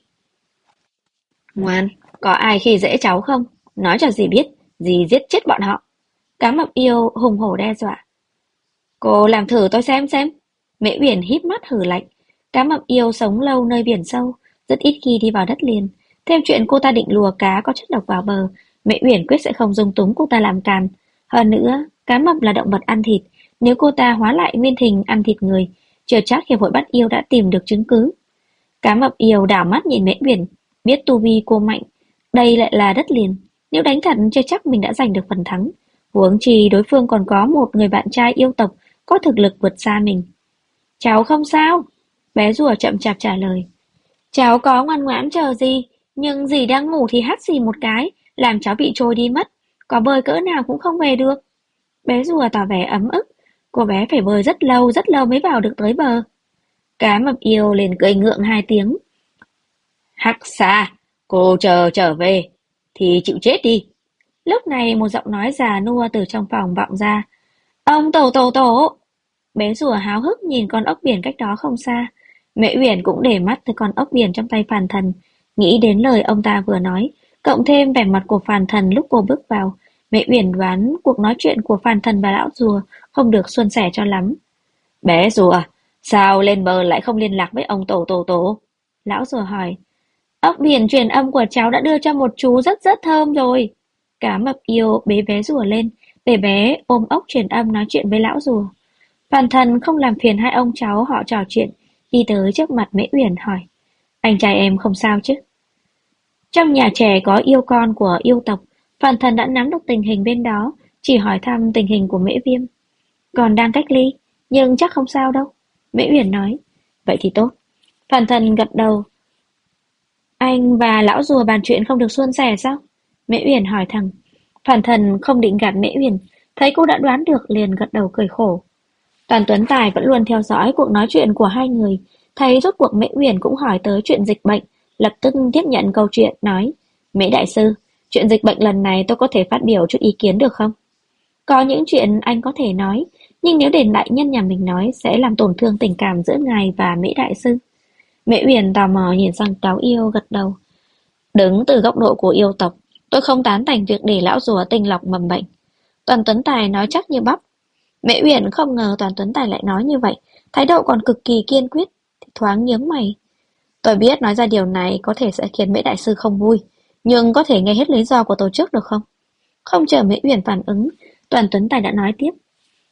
Ngoan, có ai khi dễ cháu không? Nói cho dì biết, dì giết chết bọn họ. Cá Mập Yêu hùng hổ đe dọa. Cô làm thử tôi xem. Mễ Uyển híp mắt hừ lạnh. Cá Mập Yêu sống lâu nơi biển sâu, rất ít khi đi vào đất liền. Thêm chuyện cô ta định lùa cá có chất độc vào bờ, Mễ Uyển quyết sẽ không dung túng cô ta làm càn. Hơn nữa, cá mập là động vật ăn thịt, nếu cô ta hóa lại nguyên hình ăn thịt người, chưa chắc hiệp hội bắt yêu đã tìm được chứng cứ. Cá Mập Yêu đảo mắt nhìn Mễ Uyển, biết tu vi cô mạnh, đây lại là đất liền, nếu đánh thật chưa chắc mình đã giành được phần thắng. Huống chi đối phương còn có một người bạn trai yêu tộc có thực lực vượt xa mình. Cháu không sao, bé rùa chậm chạp trả lời. Cháu có ngoan ngoãn chờ gì, nhưng dì đang ngủ thì hắt xì một cái, làm cháu bị trôi đi mất, có bơi cỡ nào cũng không về được. Bé rùa tỏ vẻ ấm ức, cô bé phải bơi rất lâu mới vào được tới bờ. Cá Mập Yêu liền cười ngượng hai tiếng. Hắc xa, cô chờ trở về, thì chịu chết đi. Lúc này một giọng nói già nua từ trong phòng vọng ra. Ông tổ. Bé rùa háo hức nhìn con ốc biển cách đó không xa. Mễ Uyển cũng để mắt tới con ốc biển trong tay Phàn Thần, nghĩ đến lời ông ta vừa nói, cộng thêm vẻ mặt của Phàn Thần lúc cô bước vào. Mễ Uyển đoán cuộc nói chuyện của Phàn Thần và lão rùa không được suôn sẻ cho lắm. Bé rùa, sao lên bờ lại không liên lạc với ông tổ? Lão rùa hỏi. Ốc biển truyền âm của cháu đã đưa cho một chú rất thơm rồi. Cá Mập Yêu bế bé rùa lên, để bé ôm ốc truyền âm nói chuyện với lão rùa. Phàn Thần không làm phiền hai ông cháu họ trò chuyện, đi tới trước mặt Mễ Uyển hỏi. Anh trai em không sao chứ? Trong nhà trẻ có yêu con của yêu tộc, Phan Thần đã nắm được tình hình bên đó, chỉ hỏi thăm tình hình của Mễ Viêm. Còn đang cách ly, nhưng chắc không sao đâu. Mễ Uyển nói. Vậy thì tốt. Phan Thần gật đầu. Anh và lão rùa bàn chuyện không được suôn sẻ sao? Mễ Uyển hỏi thẳng. Phan Thần không định gạt Mễ Uyển, thấy cô đã đoán được liền gật đầu cười khổ. Toàn Tuấn Tài vẫn luôn theo dõi cuộc nói chuyện của hai người, thấy rốt cuộc Mễ Uyển cũng hỏi tới chuyện dịch bệnh, lập tức tiếp nhận câu chuyện, nói: Mễ đại sư, chuyện dịch bệnh lần này tôi có thể phát biểu chút ý kiến được không? Có những chuyện anh có thể nói, nhưng nếu để đại nhân nhà mình nói sẽ làm tổn thương tình cảm giữa ngài và Mễ đại sư. Mễ Uyển tò mò nhìn sang Cáo Yêu, gật đầu. Đứng từ góc độ của yêu tộc, tôi không tán thành việc để lão rùa tinh lọc mầm bệnh. Toàn Tuấn Tài nói chắc như bắp. Mễ Uyển không ngờ Toàn Tuấn Tài lại nói như vậy, thái độ còn cực kỳ kiên quyết, thì thoáng nhướng mày. Tôi biết nói ra điều này có thể sẽ khiến Mễ đại sư không vui, nhưng có thể nghe hết lý do của tôi trước được không? Không chờ Mễ Uyển phản ứng, Toàn Tuấn Tài đã nói tiếp.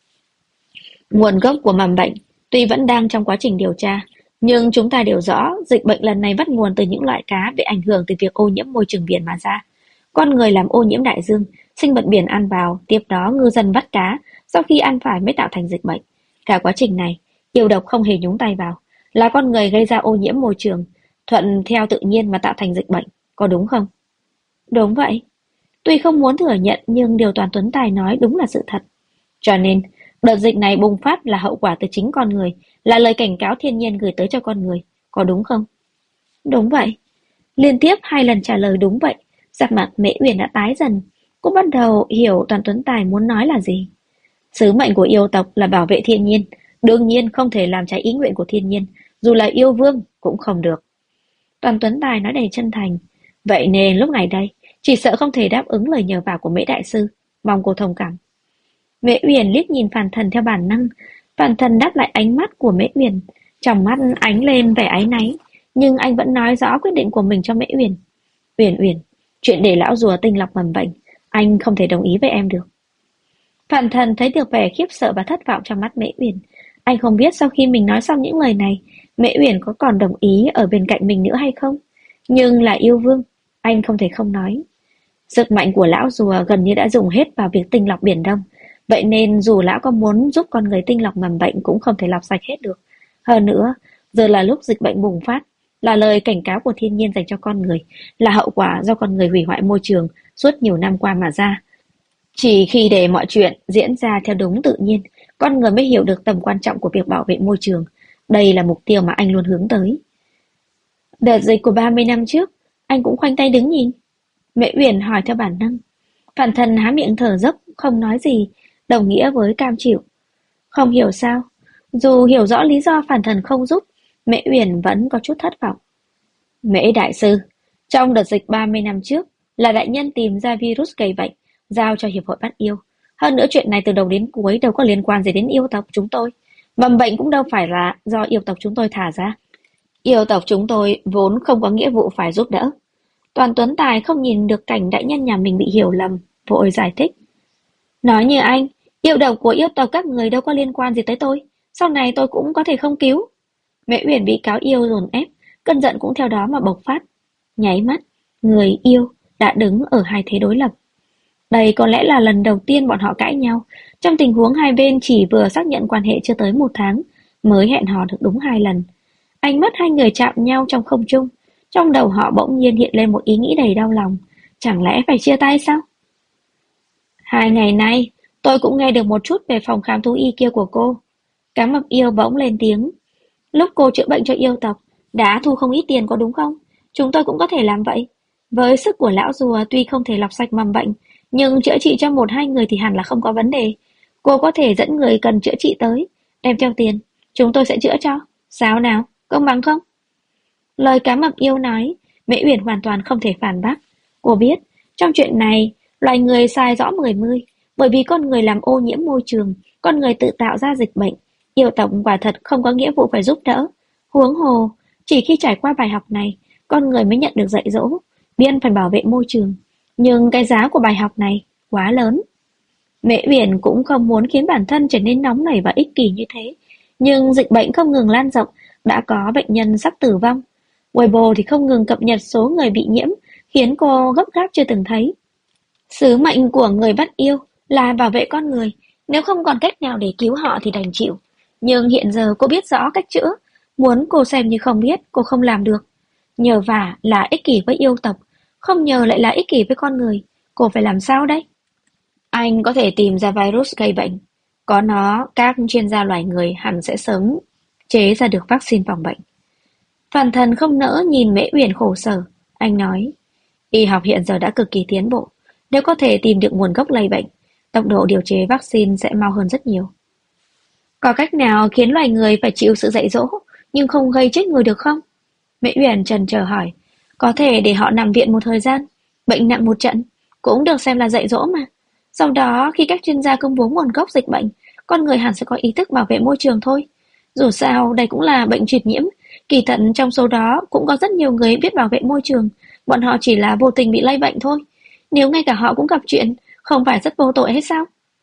Nguồn gốc của mầm bệnh tuy vẫn đang trong quá trình điều tra, nhưng chúng ta đều rõ dịch bệnh lần này bắt nguồn từ những loại cá bị ảnh hưởng từ việc ô nhiễm môi trường biển mà ra. Con người làm ô nhiễm đại dương, sinh vật biển ăn vào, tiếp đó ngư dân bắt cá, sau khi ăn phải mới tạo thành dịch bệnh. Cả quá trình này, yêu độc không hề nhúng tay vào, là con người gây ra ô nhiễm môi trường, thuận theo tự nhiên mà tạo thành dịch bệnh, có đúng không? Đúng vậy. Tuy không muốn thừa nhận nhưng điều Toàn Tuấn Tài nói đúng là sự thật. Cho nên, đợt dịch này bùng phát là hậu quả từ chính con người, là lời cảnh cáo thiên nhiên gửi tới cho con người, có đúng không? Đúng vậy. Liên tiếp 2 lần trả lời đúng vậy, sắc mặt Mễ Uyển đã tái dần. Cô bắt đầu hiểu Toàn Tuấn Tài muốn nói là gì. Sứ mệnh của yêu tộc là bảo vệ thiên nhiên, đương nhiên không thể làm trái ý nguyện của thiên nhiên, dù là yêu vương cũng không được. Toàn Tuấn Tài nói đầy chân thành. Vậy nên lúc này đây, chỉ sợ không thể đáp ứng lời nhờ vả của Mễ đại sư, mong cô thông cảm. Mễ Uyển liếc nhìn Phàn Thần theo bản năng, Phàn Thần đáp lại ánh mắt của Mễ Uyển, trong mắt ánh lên vẻ áy náy, nhưng anh vẫn nói rõ quyết định của mình cho Mễ Uyển. Uyển Uyển, chuyện để lão rùa tinh lọc mầm bệnh, anh không thể đồng ý với em được. Phàn Thần thấy được vẻ khiếp sợ và thất vọng trong mắt Mễ Uyển, anh không biết sau khi mình nói xong những lời này, Mễ Uyển có còn đồng ý ở bên cạnh mình nữa hay không, nhưng là yêu vương, anh không thể không nói. Sức mạnh của lão rùa gần như đã dùng hết vào việc tinh lọc Biển Đông, vậy nên dù lão có muốn giúp con người tinh lọc mầm bệnh cũng không thể lọc sạch hết được. Hơn nữa, giờ là lúc dịch bệnh bùng phát, là lời cảnh cáo của thiên nhiên dành cho con người, là hậu quả do con người hủy hoại môi trường suốt nhiều năm qua mà ra. Chỉ khi để mọi chuyện diễn ra theo đúng tự nhiên, con người mới hiểu được tầm quan trọng của việc bảo vệ môi trường. Đây là mục tiêu mà anh luôn hướng tới. Đợt dịch của 30 năm trước, anh cũng khoanh tay đứng nhìn. Mễ Uyển hỏi theo bản năng. Phản Thần há miệng thở dốc, không nói gì, đồng nghĩa với cam chịu. Không hiểu sao, dù hiểu rõ lý do Phản Thần không giúp, Mễ Uyển vẫn có chút thất vọng. Mễ đại sư, trong đợt dịch 30 năm trước, là đại nhân tìm ra virus gây bệnh, giao cho Hiệp hội Bắt Yêu. Hơn nữa chuyện này từ đầu đến cuối đâu có liên quan gì đến yêu tộc chúng tôi. Mầm bệnh cũng đâu phải là do yêu tộc chúng tôi thả ra. Yêu tộc chúng tôi vốn không có nghĩa vụ phải giúp đỡ. Toàn Tuấn Tài không nhìn được cảnh đại nhân nhà mình bị hiểu lầm, vội giải thích. Nói như anh, yêu độc của yêu tộc các người đâu có liên quan gì tới tôi. Sau này tôi cũng có thể không cứu. Mễ Uyển bị cáo yêu dồn ép, cơn giận cũng theo đó mà bộc phát. Nháy mắt, người yêu đã đứng ở hai thế đối lập. Đây có lẽ là lần đầu tiên bọn họ cãi nhau, trong tình huống hai bên chỉ vừa xác nhận quan hệ chưa tới 1 tháng, mới hẹn hò được đúng 2 lần. Ánh mắt hai người chạm nhau trong không trung, trong đầu họ bỗng nhiên hiện lên một ý nghĩ đầy đau lòng. Chẳng lẽ phải chia tay sao? 2 ngày nay, tôi cũng nghe được một chút về phòng khám thú y kia của cô. Cá mập yêu bỗng lên tiếng. Lúc cô chữa bệnh cho yêu tộc, đã thu không ít tiền có đúng không? Chúng tôi cũng có thể làm vậy. Với sức của lão rùa tuy không thể lọc sạch mầm bệnh, nhưng chữa trị cho 1-2 người thì hẳn là không có vấn đề. Cô có thể dẫn người cần chữa trị tới, đem theo tiền, chúng tôi sẽ chữa cho. Sao nào, công bằng không? Lời cá mập yêu nói, Mễ Uyển hoàn toàn không thể phản bác. Cô biết, trong chuyện này, loài người sai rõ 10-10, bởi vì con người làm ô nhiễm môi trường, con người tự tạo ra dịch bệnh. Yêu tộc quả thật không có nghĩa vụ phải giúp đỡ. Huống hồ, chỉ khi trải qua bài học này, con người mới nhận được dạy dỗ, biết phải bảo vệ môi trường. Nhưng cái giá của bài học này quá lớn. Mễ Uyển cũng không muốn khiến bản thân trở nên nóng nảy và ích kỷ như thế. Nhưng dịch bệnh không ngừng lan rộng, đã có bệnh nhân sắp tử vong. Weibo thì không ngừng cập nhật số người bị nhiễm, khiến cô gấp gáp chưa từng thấy. Sứ mệnh của người bắt yêu là bảo vệ con người, nếu không còn cách nào để cứu họ thì đành chịu. Nhưng hiện giờ cô biết rõ cách chữa, muốn cô xem như không biết, cô không làm được. Nhờ vả là ích kỷ với yêu tộc, không nhờ lại là ích kỷ với con người. Cô phải làm sao đây? Anh có thể tìm ra virus gây bệnh. Có nó, các chuyên gia loài người hẳn sẽ sớm chế ra được vaccine phòng bệnh. Phàn Thần không nỡ nhìn Mễ Uyển khổ sở. Anh nói, y học hiện giờ đã cực kỳ tiến bộ. Nếu có thể tìm được nguồn gốc lây bệnh, tốc độ điều chế vaccine sẽ mau hơn rất nhiều. Có cách nào khiến loài người phải chịu sự dạy dỗ, nhưng không gây chết người được không? Mễ Uyển chần chờ hỏi, có thể để họ nằm viện một thời gian, bệnh nặng một trận, cũng được xem là dạy dỗ mà. Sau đó, khi các chuyên gia công bố nguồn gốc dịch bệnh, con người hẳn sẽ có ý thức bảo vệ môi trường thôi. Dù sao, đây cũng là bệnh truyền nhiễm, kỳ thật trong số đó cũng có rất nhiều người biết bảo vệ môi trường, bọn họ chỉ là vô tình bị lây bệnh thôi. Nếu ngay cả họ cũng gặp chuyện, không phải rất vô tội hay sao?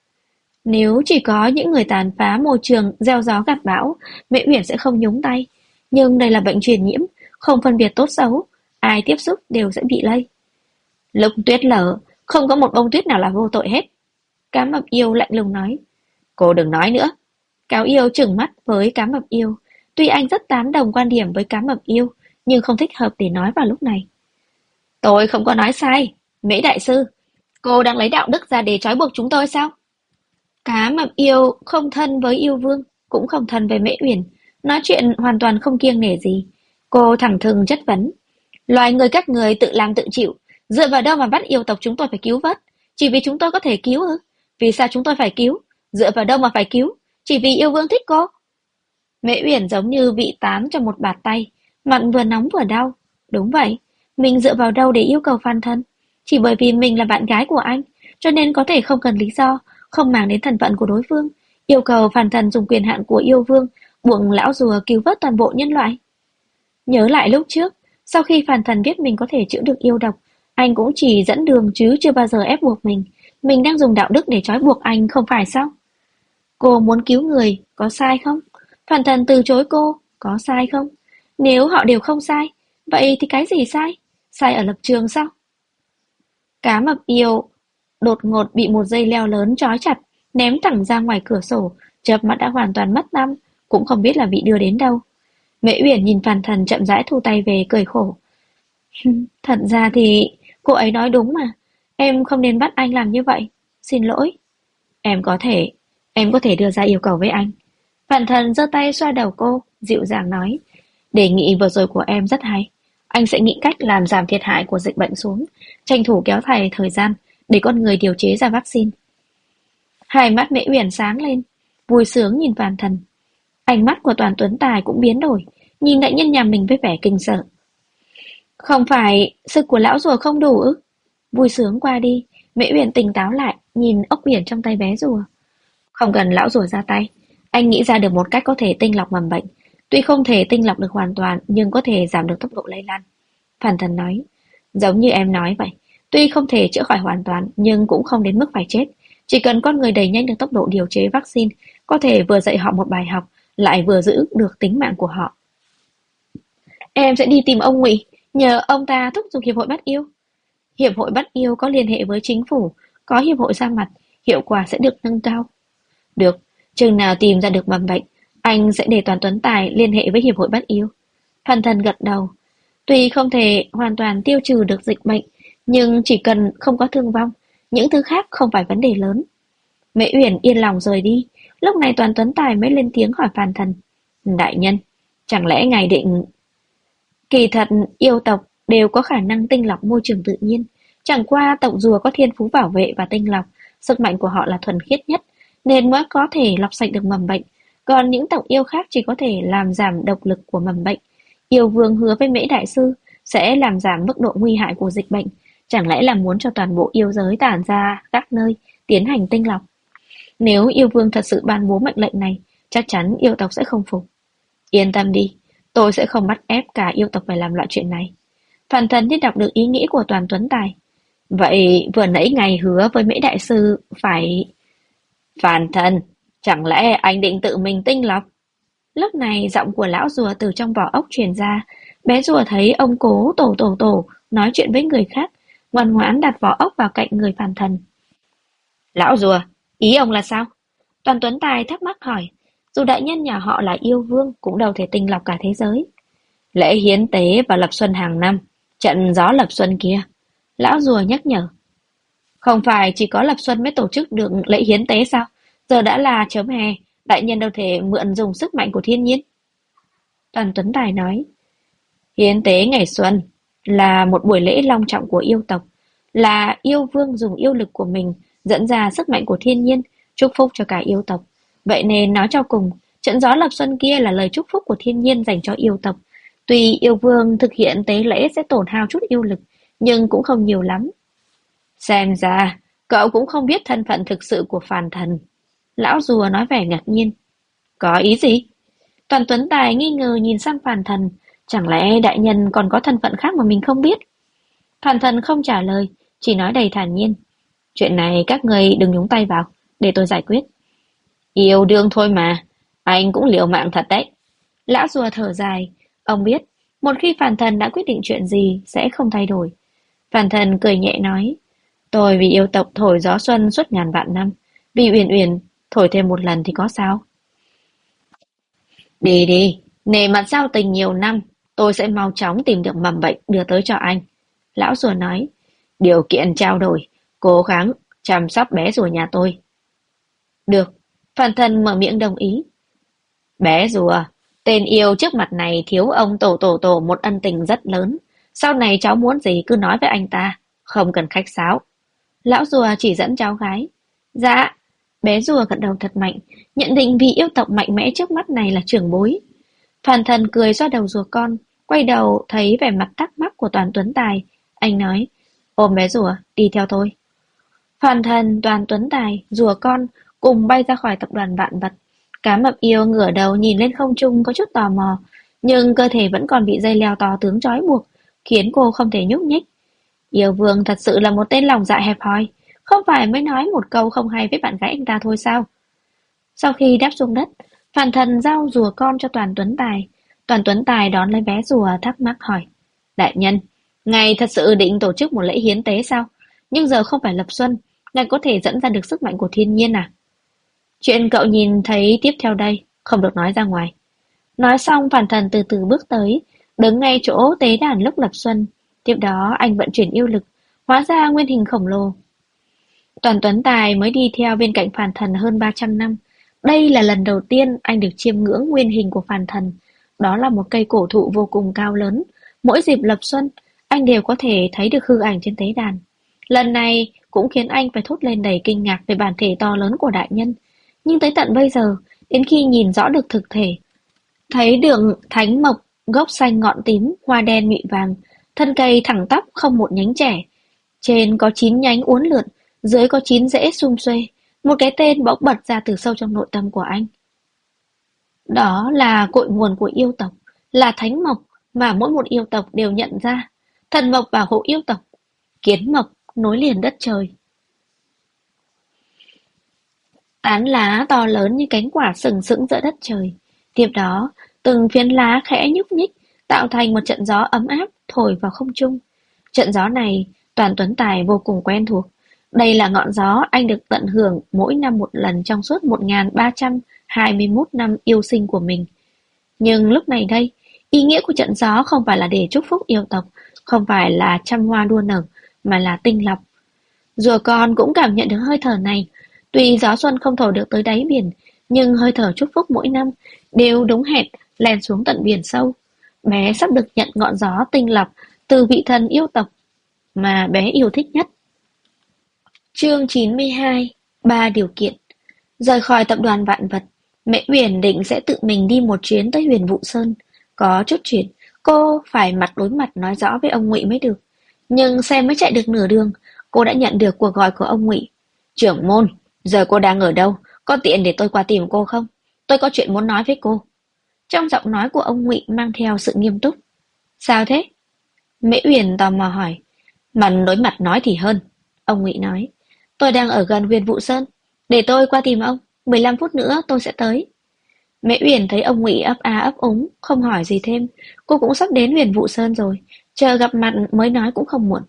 Nếu chỉ có những người tàn phá môi trường, gieo gió gặt bão, Mễ Uyển sẽ không nhúng tay. Nhưng đây là bệnh truyền nhiễm, không phân biệt tốt xấu, ai tiếp xúc đều sẽ bị lây. Lúc tuyết lở, không có một bông tuyết nào là vô tội hết. Cá mập yêu lạnh lùng nói. Cô đừng nói nữa. Cáo yêu trừng mắt với cá mập yêu. Tuy anh rất tán đồng quan điểm với cá mập yêu, nhưng không thích hợp để nói vào lúc này. Tôi không có nói sai. Mễ đại sư, cô đang lấy đạo đức ra để trói buộc chúng tôi sao? Cá mập yêu không thân với yêu vương, cũng không thân với Mễ Uyển. Nói chuyện hoàn toàn không kiêng nể gì. Cô thẳng thừng chất vấn. Loài người các người tự làm tự chịu. Dựa vào đâu mà bắt yêu tộc chúng tôi phải cứu vớt? Chỉ vì chúng tôi có thể cứu ư? Vì sao chúng tôi phải cứu? Dựa vào đâu mà phải cứu? Chỉ vì yêu vương thích cô? Mễ Uyển giống như bị tán trong một bạt tay, mặt vừa nóng vừa đau. Đúng vậy, mình dựa vào đâu để yêu cầu Phan Thân? Chỉ bởi vì mình là bạn gái của anh, cho nên có thể không cần lý do, không màng đến thân phận của đối phương, yêu cầu Phan Thân dùng quyền hạn của yêu vương, buộc lão rùa cứu vớt toàn bộ nhân loại. Nhớ lại lúc trước, sau khi Phan Thần biết mình có thể chữa được yêu độc, anh cũng chỉ dẫn đường chứ chưa bao giờ ép buộc mình. Mình đang dùng đạo đức để trói buộc anh không phải sao? Cô muốn cứu người, có sai không? Phan Thần từ chối cô, có sai không? Nếu họ đều không sai, vậy thì cái gì sai? Sai ở lập trường sao? Cá mập yêu đột ngột bị một dây leo lớn trói chặt, ném thẳng ra ngoài cửa sổ, chớp mắt đã hoàn toàn mất tăm, cũng không biết là bị đưa đến đâu. Mễ Uyển nhìn Phan Thần chậm rãi thu tay về cười khổ. Thật ra thì cô ấy nói đúng mà, em không nên bắt anh làm như vậy. Xin lỗi. Em có thể, em có thể đưa ra yêu cầu với anh. Phan Thần giơ tay xoa đầu cô, dịu dàng nói. Đề nghị vừa rồi của em rất hay. Anh sẽ nghĩ cách làm giảm thiệt hại của dịch bệnh xuống, tranh thủ kéo dài thời gian để con người điều chế ra vaccine. Hai mắt Mễ Uyển sáng lên, vui sướng nhìn Phan Thần. Ánh mắt của Toàn Tuấn Tài cũng biến đổi, nhìn đại nhân nhà mình với vẻ kinh sợ. Không phải sức của lão rùa không đủ ư? Vui sướng qua đi, Mễ Uyển tỉnh táo lại, nhìn ốc biển trong tay bé rùa. Không cần lão rùa ra tay, anh nghĩ ra được một cách có thể tinh lọc mầm bệnh. Tuy không thể tinh lọc được hoàn toàn, nhưng có thể giảm được tốc độ lây lan. Phan Thần nói, giống như em nói vậy. Tuy không thể chữa khỏi hoàn toàn, nhưng cũng không đến mức phải chết. Chỉ cần con người đẩy nhanh được tốc độ điều chế vaccine, có thể vừa dạy họ một bài học, lại vừa giữ được tính mạng của họ. Em sẽ đi tìm ông Ngụy, nhờ ông ta thúc giục hiệp hội bắt yêu. Hiệp hội bắt yêu có liên hệ với chính phủ, có hiệp hội ra mặt, hiệu quả sẽ được nâng cao. Được, chừng nào tìm ra được mầm bệnh, anh sẽ để Toàn Tuấn Tài liên hệ với hiệp hội bắt yêu. Phan Thần gật đầu. Tuy không thể hoàn toàn tiêu trừ được dịch bệnh, nhưng chỉ cần không có thương vong, những thứ khác không phải vấn đề lớn. Mễ Uyển yên lòng rời đi. Lúc này Toàn Tuấn Tài mới lên tiếng hỏi Phan Thần. Đại nhân, chẳng lẽ ngài định... Kỳ thật, yêu tộc đều có khả năng tinh lọc môi trường tự nhiên. Chẳng qua tộc rùa có thiên phú bảo vệ và tinh lọc, sức mạnh của họ là thuần khiết nhất, nên mới có thể lọc sạch được mầm bệnh. Còn những tộc yêu khác chỉ có thể làm giảm độc lực của mầm bệnh. Yêu vương hứa với Mễ Đại Sư sẽ làm giảm mức độ nguy hại của dịch bệnh. Chẳng lẽ là muốn cho toàn bộ yêu giới tản ra các nơi, tiến hành tinh lọc. Nếu yêu vương thật sự ban bố mệnh lệnh này, chắc chắn yêu tộc sẽ không phục. Yên tâm đi, tôi sẽ không bắt ép cả yêu tộc phải làm loại chuyện này. Phan Thần như đọc được ý nghĩ của Toàn Tuấn Tài. Vậy vừa nãy ngài hứa với Mễ Đại Sư phải... Phan Thần, chẳng lẽ anh định tự mình tinh lọc? Lúc này giọng của lão rùa từ trong vỏ ốc truyền ra. Bé rùa thấy ông cố tổ nói chuyện với người khác, ngoan ngoãn đặt vỏ ốc vào cạnh người phàn thần. Lão rùa, ý ông là sao? Toàn Tuấn Tài thắc mắc hỏi, dù đại nhân nhà họ là yêu vương cũng đâu thể tinh lọc cả thế giới. Lễ hiến tế và lập xuân hàng năm, trận gió lập xuân kia. Lão rùa nhắc nhở, không phải chỉ có lập xuân mới tổ chức được lễ hiến tế sao? Giờ đã là chớm hè, đại nhân đâu thể mượn dùng sức mạnh của thiên nhiên. Toàn Tuấn Tài nói, hiến tế ngày xuân là một buổi lễ long trọng của yêu tộc, là yêu vương dùng yêu lực của mình dẫn ra sức mạnh của thiên nhiên, chúc phúc cho cả yêu tộc. Vậy nên nói cho cùng, trận gió lập xuân kia là lời chúc phúc của thiên nhiên dành cho yêu tộc. Tuy yêu vương thực hiện tế lễ sẽ tổn hao chút yêu lực, nhưng cũng không nhiều lắm. Xem ra, cậu cũng không biết thân phận thực sự của phàn thần. Lão rùa nói vẻ ngạc nhiên. Có ý gì? Toàn Tuấn Tài nghi ngờ nhìn sang phàn thần. Chẳng lẽ đại nhân còn có thân phận khác mà mình không biết? Phàn thần không trả lời, chỉ nói đầy thản nhiên. Chuyện này các người đừng nhúng tay vào, để tôi giải quyết. Yêu đương thôi mà, anh cũng liều mạng thật đấy. Lão rùa thở dài, ông biết, một khi phàn thần đã quyết định chuyện gì sẽ không thay đổi. Phàn thần cười nhẹ nói, tôi vì yêu tộc thổi gió xuân suốt ngàn vạn năm, vì Uyển Uyển thổi thêm một lần thì có sao? Đi đi, nể mặt giao tình nhiều năm, tôi sẽ mau chóng tìm được mầm bệnh đưa tới cho anh. Lão rùa nói, điều kiện trao đổi, cố gắng chăm sóc bé rùa nhà tôi. Được, phàn thần mở miệng đồng ý. Bé rùa, tên yêu trước mặt này thiếu ông tổ một ân tình rất lớn. Sau này cháu muốn gì cứ nói với anh ta, không cần khách sáo. Lão rùa chỉ dẫn cháu gái. Dạ, bé rùa gật đầu thật mạnh, nhận định vị yêu tộc mạnh mẽ trước mắt này là trưởng bối. Phàn thần cười xoa đầu rùa con, quay đầu thấy vẻ mặt thắc mắc của Toàn Tuấn Tài. Anh nói, ôm bé rùa, đi theo tôi. Phàn thần, Toàn Tuấn Tài, rùa con cùng bay ra khỏi tập đoàn vạn vật. Cá mập yêu ngửa đầu nhìn lên không trung có chút tò mò, nhưng cơ thể vẫn còn bị dây leo to tướng trói buộc, khiến cô không thể nhúc nhích. Yêu vương thật sự là một tên lòng dạ hẹp hòi, không phải mới nói một câu không hay với bạn gái anh ta thôi sao? Sau khi đáp xuống đất, phàn thần giao rùa con cho Toàn Tuấn Tài. Toàn Tuấn Tài đón lấy bé rùa thắc mắc hỏi. Đại nhân, ngài thật sự định tổ chức một lễ hiến tế sao? Nhưng giờ không phải lập xuân, ngài có thể dẫn ra được sức mạnh của thiên nhiên à? Chuyện cậu nhìn thấy tiếp theo đây, không được nói ra ngoài. Nói xong phàn thần từ từ bước tới, đứng ngay chỗ tế đàn lúc lập xuân. Tiếp đó anh vận chuyển yêu lực, hóa ra nguyên hình khổng lồ. Toàn Tuấn Tài mới đi theo bên cạnh phàn thần hơn 300 năm. Đây là lần đầu tiên anh được chiêm ngưỡng nguyên hình của phàn thần. Đó là một cây cổ thụ vô cùng cao lớn. Mỗi dịp lập xuân, anh đều có thể thấy được hư ảnh trên tế đàn. Lần này cũng khiến anh phải thốt lên đầy kinh ngạc về bản thể to lớn của đại nhân. Nhưng tới tận bây giờ, đến khi nhìn rõ được thực thể, thấy được thánh mộc, gốc xanh ngọn tím, hoa đen mịn vàng, thân cây thẳng tắp không một nhánh trẻ. Trên có 9 nhánh uốn lượn, dưới có 9 rễ sum xuê. Một cái tên bỗng bật ra từ sâu trong nội tâm của anh. Đó là cội nguồn của yêu tộc, là thánh mộc mà mỗi một yêu tộc đều nhận ra. Thần mộc bảo hộ yêu tộc, kiến mộc nối liền đất trời. Tán lá to lớn như cánh quả sừng sững giữa đất trời. Tiếp đó, từng phiến lá khẽ nhúc nhích, tạo thành một trận gió ấm áp thổi vào không trung. Trận gió này, Toàn Tuấn Tài vô cùng quen thuộc. Đây là ngọn gió anh được tận hưởng mỗi năm một lần trong suốt 1321 năm yêu sinh của mình. Nhưng lúc này đây, ý nghĩa của trận gió không phải là để chúc phúc yêu tộc, không phải là trăm hoa đua nở, mà là tinh lọc. Rùa con cũng cảm nhận được hơi thở này. Tuy gió xuân không thổi được tới đáy biển, nhưng hơi thở chúc phúc mỗi năm đều đúng hẹn len xuống tận biển sâu. Bé sắp được nhận ngọn gió tinh lọc từ vị thần yêu tộc mà bé yêu thích nhất. Chương 92, 3 điều kiện. Rời khỏi tập đoàn Vạn Vật, Mễ Uyển định sẽ tự mình đi một chuyến tới Huyền Vũ Sơn. Có chút chuyện, cô phải mặt đối mặt nói rõ với ông Ngụy mới được. Nhưng xe mới chạy được nửa đường, cô đã nhận được cuộc gọi của ông Ngụy. Trưởng môn, giờ cô đang ở đâu? Có tiện để tôi qua tìm cô không? Tôi có chuyện muốn nói với cô. Trong giọng nói của ông Ngụy mang theo sự nghiêm túc. Sao thế? Mễ Uyển tò mò hỏi. Mặt đối mặt nói thì hơn. Ông Ngụy nói. Tôi đang ở gần Huyền Vũ Sơn. Để tôi qua tìm ông. 15 phút nữa tôi sẽ tới. Mễ Uyển thấy ông Ngụy ấp a ấp úng, không hỏi gì thêm. Cô cũng sắp đến Huyền Vũ Sơn rồi. Chờ gặp mặt mới nói cũng không muộn.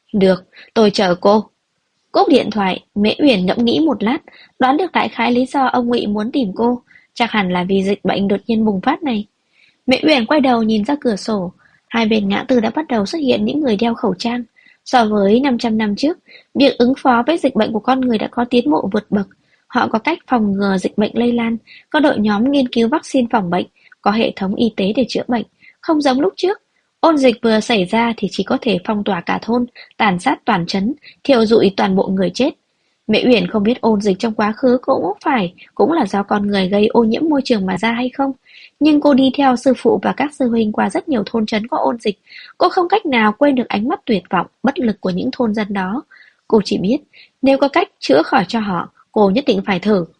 Được, tôi chờ cô. Cúp điện thoại, Mễ Uyển ngẫm nghĩ một lát, đoán được đại khái lý do ông Ngụy muốn tìm cô, chắc hẳn là vì dịch bệnh đột nhiên bùng phát này. Mễ Uyển quay đầu nhìn ra cửa sổ, hai bên ngã tư đã bắt đầu xuất hiện những người đeo khẩu trang. So với 500 năm trước, việc ứng phó với dịch bệnh của con người đã có tiến bộ vượt bậc. Họ có cách phòng ngừa dịch bệnh lây lan, có đội nhóm nghiên cứu vaccine phòng bệnh, có hệ thống y tế để chữa bệnh. Không giống lúc trước, ôn dịch vừa xảy ra thì chỉ có thể phong tỏa cả thôn, tàn sát toàn trấn, thiêu rụi toàn bộ người chết. Mễ Uyển không biết ôn dịch trong quá khứ cũng là do con người gây ô nhiễm môi trường mà ra hay không. Nhưng cô đi theo sư phụ và các sư huynh qua rất nhiều thôn trấn có ôn dịch. Cô không cách nào quên được ánh mắt tuyệt vọng, bất lực của những thôn dân đó. Cô chỉ biết, nếu có cách chữa khỏi cho họ, cô nhất định phải thử.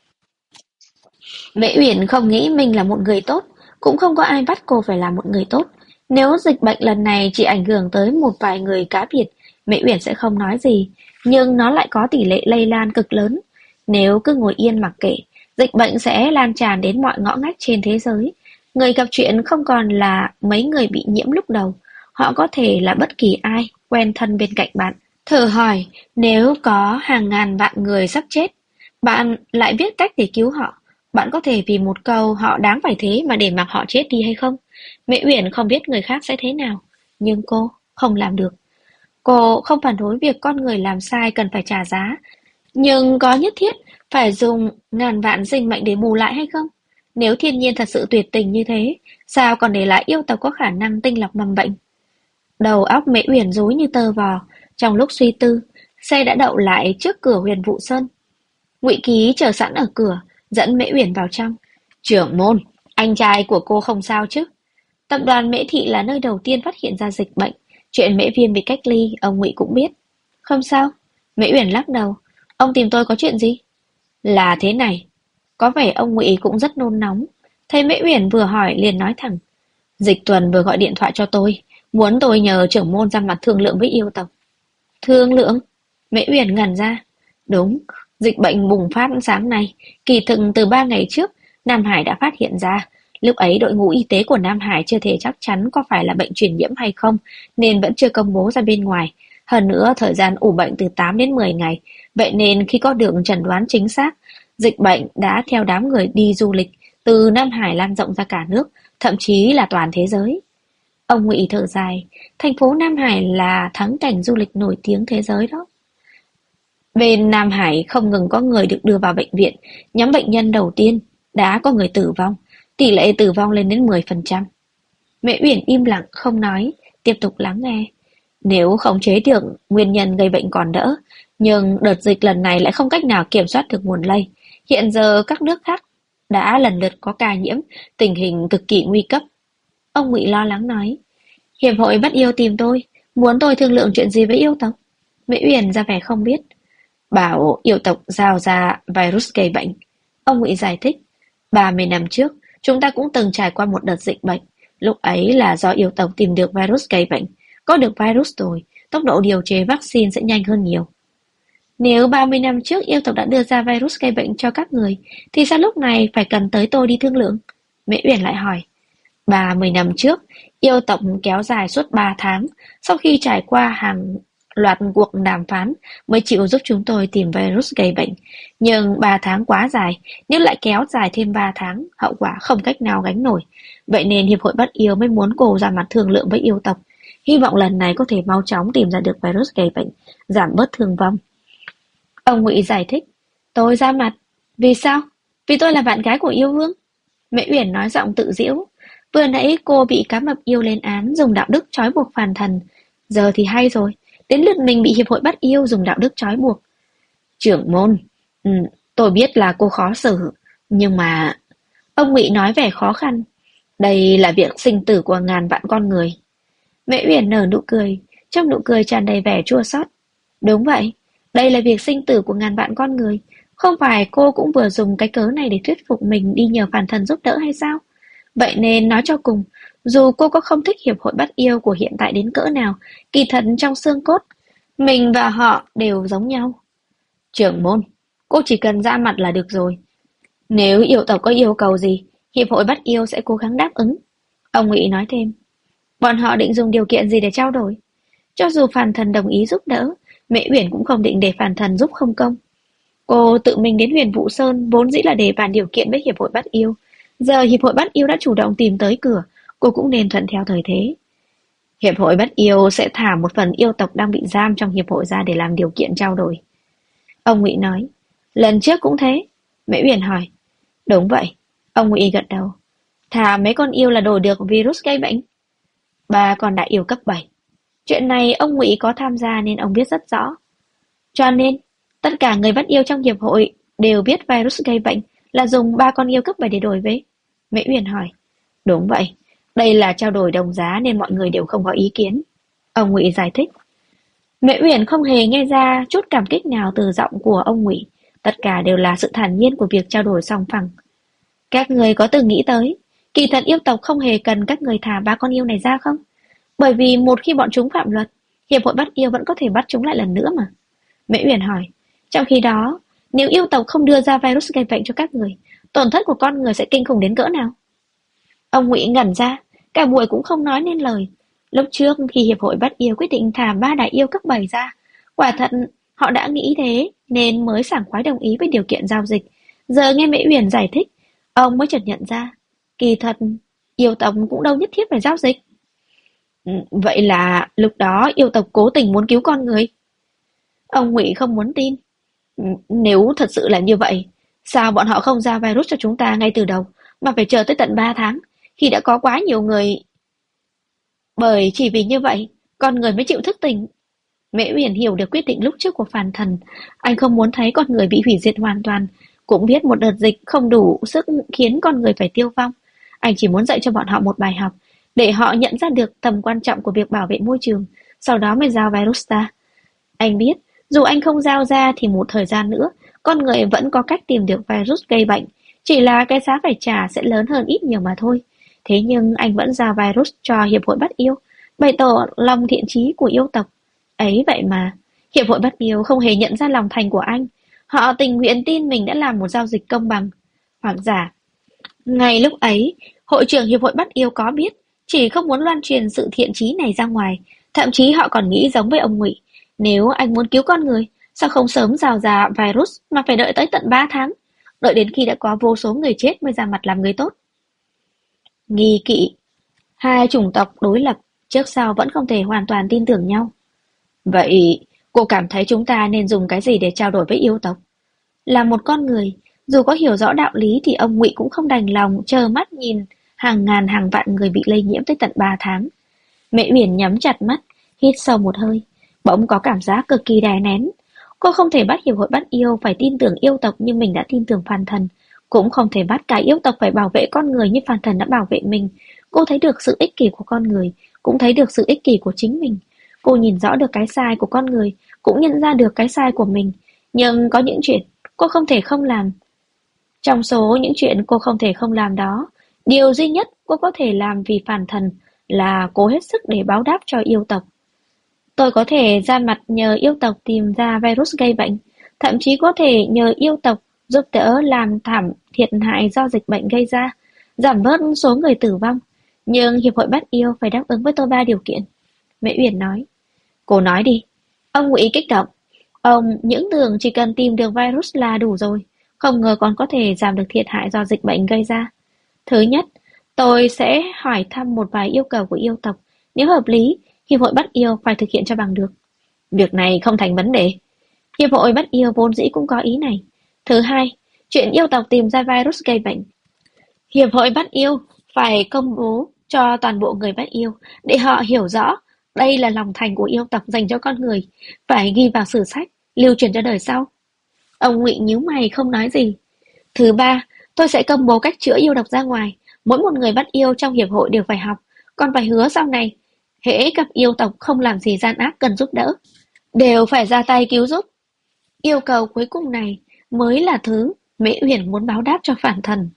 Mễ Uyển không nghĩ mình là một người tốt, cũng không có ai bắt cô phải là một người tốt. Nếu dịch bệnh lần này chỉ ảnh hưởng tới một vài người cá biệt, Mễ Uyển sẽ không nói gì, nhưng nó lại có tỷ lệ lây lan cực lớn. Nếu cứ ngồi yên mặc kệ, dịch bệnh sẽ lan tràn đến mọi ngõ ngách trên thế giới. Người gặp chuyện không còn là mấy người bị nhiễm lúc đầu, họ có thể là bất kỳ ai quen thân bên cạnh bạn. Thử hỏi, nếu có hàng ngàn vạn người sắp chết, bạn lại biết cách để cứu họ, bạn có thể vì một câu họ đáng phải thế mà để mặc họ chết đi hay không? Mễ Uyển không biết người khác sẽ thế nào, nhưng cô không làm được. Cô không phản đối việc con người làm sai cần phải trả giá, nhưng có nhất thiết phải dùng ngàn vạn sinh mệnh để bù lại hay không? Nếu thiên nhiên thật sự tuyệt tình như thế, sao còn để lại yêu tộc có khả năng tinh lọc mầm bệnh? Đầu óc Mễ Uyển rối như tơ vò, trong lúc suy tư, xe đã đậu lại trước cửa Huyền Vũ Sơn. Ngụy Ký chờ sẵn ở cửa, dẫn Mễ Uyển vào trong. Trưởng môn, anh trai của cô không sao chứ? Tập đoàn Mễ Thị là nơi đầu tiên phát hiện ra dịch bệnh. Chuyện Mễ Viêm bị cách ly, ông Ngụy cũng biết. Không sao. Mễ Uyển lắc đầu. Ông tìm tôi có chuyện gì? Là thế này. Có vẻ ông Ngụy cũng rất nôn nóng. Thấy Mễ Uyển vừa hỏi liền nói thẳng. Dịch Tuần vừa gọi điện thoại cho tôi, muốn tôi nhờ trưởng môn ra mặt thương lượng với yêu tộc. Thương lượng? Mễ Uyển ngẩn ra. Đúng, dịch bệnh bùng phát sáng nay. Kỳ thực từ 3 ngày trước, Nam Hải đã phát hiện ra. Lúc ấy đội ngũ y tế của Nam Hải chưa thể chắc chắn có phải là bệnh truyền nhiễm hay không, nên vẫn chưa công bố ra bên ngoài. Hơn nữa, thời gian ủ bệnh từ 8 đến 10 ngày. Vậy nên khi có được chẩn đoán chính xác, dịch bệnh đã theo đám người đi du lịch từ Nam Hải lan rộng ra cả nước, thậm chí là toàn thế giới. Ông Ngụy thở dài, thành phố Nam Hải là thắng cảnh du lịch nổi tiếng thế giới đó. Bên Nam Hải không ngừng có người được đưa vào bệnh viện, nhóm bệnh nhân đầu tiên đã có người tử vong, tỷ lệ tử vong lên đến 10%. Mẹ Uyển im lặng không nói, tiếp tục lắng nghe. Nếu khống chế được nguyên nhân gây bệnh còn đỡ, nhưng đợt dịch lần này lại không cách nào kiểm soát được nguồn lây. Hiện giờ các nước khác đã lần lượt có ca nhiễm, tình hình cực kỳ nguy cấp. Ông Ngụy lo lắng nói. Hiệp hội bắt yêu tìm tôi, muốn tôi thương lượng chuyện gì với yêu tộc? Mễ Uyển ra vẻ không biết. Bảo yêu tộc giao ra virus gây bệnh. Ông Ngụy giải thích. 30 năm trước, chúng ta cũng từng trải qua một đợt dịch bệnh. Lúc ấy là do yêu tộc tìm được virus gây bệnh. Có được virus rồi, tốc độ điều chế vaccine sẽ nhanh hơn nhiều. Nếu 30 năm trước yêu tộc đã đưa ra virus gây bệnh cho các người, thì sao lúc này phải cần tới tôi đi thương lượng? Mễ Uyển lại hỏi. 30 năm trước, yêu tộc kéo dài suốt 3 tháng, sau khi trải qua hàng loạt cuộc đàm phán mới chịu giúp chúng tôi tìm virus gây bệnh. Nhưng 3 tháng quá dài, nếu lại kéo dài thêm 3 tháng, hậu quả không cách nào gánh nổi. Vậy nên Hiệp hội Bắt Yêu mới muốn cô ra mặt thương lượng với yêu tộc. Hy vọng lần này có thể mau chóng tìm ra được virus gây bệnh, giảm bớt thương vong. Ông Ngụy giải thích. Tôi ra mặt. Vì sao? Vì tôi là bạn gái của yêu vương. Mễ Uyển nói giọng tự giễu. Vừa nãy cô bị cá mập yêu lên án dùng đạo đức trói buộc phàm thần. Giờ thì hay rồi. Đến lượt mình bị hiệp hội bắt yêu dùng đạo đức trói buộc. Trưởng môn, tôi biết là cô khó xử, nhưng mà... Ông Ngụy nói vẻ khó khăn. Đây là việc sinh tử của ngàn vạn con người. Mễ Uyển nở nụ cười, trong nụ cười tràn đầy vẻ chua xót. Đúng vậy, đây là việc sinh tử của ngàn vạn con người. Không phải cô cũng vừa dùng cái cớ này để thuyết phục mình đi nhờ phàm thần giúp đỡ hay sao? Vậy nên nói cho cùng, dù cô có không thích hiệp hội bắt yêu của hiện tại đến cỡ nào, kỳ thật trong xương cốt, mình và họ đều giống nhau. Trưởng môn, cô chỉ cần ra mặt là được rồi. Nếu yêu tộc có yêu cầu gì, hiệp hội bắt yêu sẽ cố gắng đáp ứng. Ông Ngụy nói thêm. Bọn họ định dùng điều kiện gì để trao đổi? Cho dù Phàn Thần đồng ý giúp đỡ, Mễ Uyển cũng không định để Phàn Thần giúp không công. Cô tự mình đến Huyền Vũ Sơn vốn dĩ là để bàn điều kiện với Hiệp hội Bát Yêu. Giờ Hiệp hội Bát Yêu đã chủ động tìm tới cửa, cô cũng nên thuận theo thời thế. Hiệp hội Bát Yêu sẽ thả một phần yêu tộc đang bị giam trong hiệp hội ra để làm điều kiện trao đổi. Ông Ngụy nói. Lần trước cũng thế. Mễ Uyển hỏi. Đúng vậy. Ông Ngụy gật đầu. Thả mấy con yêu là đổi được virus gây bệnh. 3 con đại yêu cấp 7. Chuyện này ông Ngụy có tham gia nên ông biết rất rõ. Cho nên, tất cả người bắt yêu trong hiệp hội đều biết virus gây bệnh là dùng 3 con yêu cấp 7 để đổi với. Mễ Uyển hỏi. Đúng vậy. Đây là trao đổi đồng giá nên mọi người đều không có ý kiến. Ông Ngụy giải thích. Mễ Uyển không hề nghe ra chút cảm kích nào từ giọng của ông Ngụy. Tất cả đều là sự thản nhiên của việc trao đổi song phẳng. Các người có từng nghĩ tới, kỳ thật yêu tộc không hề cần các người thả 3 con yêu này ra không? Bởi vì một khi bọn chúng phạm luật, hiệp hội bắt yêu vẫn có thể bắt chúng lại lần nữa mà. Mễ Uyển hỏi. Trong khi đó, nếu yêu tộc không đưa ra virus gây bệnh cho các người, tổn thất của con người sẽ kinh khủng đến cỡ nào? Ông Ngụy ngẩn ra, cả buổi cũng không nói nên lời. Lúc trước khi hiệp hội bắt yêu quyết định thả 3 đại yêu cấp 7 ra, quả thật họ đã nghĩ thế nên mới sảng khoái đồng ý với điều kiện giao dịch. Giờ nghe Mễ Uyển giải thích, ông mới chợt nhận ra, kỳ thật yêu tộc cũng đâu nhất thiết phải giao dịch. Vậy là lúc đó yêu tộc cố tình muốn cứu con người. Ông Ngụy không muốn tin. Nếu thật sự là như vậy, sao bọn họ không giao virus cho chúng ta ngay từ đầu, mà phải chờ tới tận 3 tháng, khi đã có quá nhiều người. Bởi chỉ vì như vậy, con người mới chịu thức tỉnh. Mễ Uyển hiểu được quyết định lúc trước của Phàn Thần. Anh không muốn thấy con người bị hủy diệt hoàn toàn, cũng biết một đợt dịch không đủ sức khiến con người phải tiêu vong. Anh chỉ muốn dạy cho bọn họ một bài học, để họ nhận ra được tầm quan trọng của việc bảo vệ môi trường, sau đó mới giao virus ra. Anh biết, dù anh không giao ra thì một thời gian nữa, con người vẫn có cách tìm được virus gây bệnh, chỉ là cái giá phải trả sẽ lớn hơn ít nhiều mà thôi. Thế nhưng anh vẫn giao virus cho Hiệp hội Bắt Yêu, bày tỏ lòng thiện chí của yêu tộc. Ấy vậy mà, Hiệp hội Bắt Yêu không hề nhận ra lòng thành của anh. Họ tình nguyện tin mình đã làm một giao dịch công bằng. Hoặc giả, ngay lúc ấy, hội trưởng Hiệp hội Bắt Yêu có biết, chỉ không muốn loan truyền sự thiện chí này ra ngoài. Thậm chí họ còn nghĩ giống với ông Ngụy. Nếu anh muốn cứu con người, sao không sớm rào ra virus mà phải đợi tới tận 3 tháng? Đợi đến khi đã có vô số người chết mới ra mặt làm người tốt. Nghi kỵ. Hai chủng tộc đối lập, trước sau vẫn không thể hoàn toàn tin tưởng nhau. Vậy, cô cảm thấy chúng ta nên dùng cái gì để trao đổi với yêu tộc? Là một con người, dù có hiểu rõ đạo lý thì ông Ngụy cũng không đành lòng chờ mắt nhìn hàng ngàn hàng vạn người bị lây nhiễm tới tận 3 tháng. Mễ Uyển nhắm chặt mắt, hít sâu một hơi, bỗng có cảm giác cực kỳ đè nén. Cô không thể bắt Hiệp hội Bắt Yêu phải tin tưởng yêu tộc như mình đã tin tưởng Phàn Thần, cũng không thể bắt cả yêu tộc phải bảo vệ con người như Phàn Thần đã bảo vệ mình. Cô thấy được sự ích kỷ của con người, cũng thấy được sự ích kỷ của chính mình. Cô nhìn rõ được cái sai của con người, cũng nhận ra được cái sai của mình. Nhưng có những chuyện cô không thể không làm. Trong số những chuyện cô không thể không làm đó, điều duy nhất cô có thể làm vì Phàn Thần là cố hết sức để báo đáp cho yêu tộc. Tôi có thể ra mặt nhờ yêu tộc tìm ra virus gây bệnh, thậm chí có thể nhờ yêu tộc giúp đỡ làm thảm thiệt hại do dịch bệnh gây ra, giảm bớt số người tử vong. Nhưng Hiệp hội Bắt Yêu phải đáp ứng với tôi 3 điều kiện. Mễ Uyển nói. Cô nói đi. Ông Ngụy kích động. Ông những tưởng chỉ cần tìm được virus là đủ rồi, không ngờ còn có thể giảm được thiệt hại do dịch bệnh gây ra. Thứ nhất, tôi sẽ hỏi thăm một vài yêu cầu của yêu tộc. Nếu hợp lý, Hiệp hội Bắt Yêu phải thực hiện cho bằng được. Việc này không thành vấn đề. Hiệp hội Bắt Yêu vốn dĩ cũng có ý này. Thứ hai, chuyện yêu tộc tìm ra virus gây bệnh. Hiệp hội Bắt Yêu phải công bố cho toàn bộ người Bắt Yêu để họ hiểu rõ đây là lòng thành của yêu tộc dành cho con người, phải ghi vào sử sách, lưu truyền cho đời sau. Ông Ngụy nhíu mày không nói gì. Thứ ba, tôi sẽ công bố cách chữa yêu độc ra ngoài. Mỗi một người Bắt Yêu trong hiệp hội đều phải học, còn phải hứa sau này, hễ gặp yêu tộc không làm gì gian ác cần giúp đỡ, đều phải ra tay cứu giúp. Yêu cầu cuối cùng này mới là thứ Mễ Uyển muốn báo đáp cho Phàn Thần.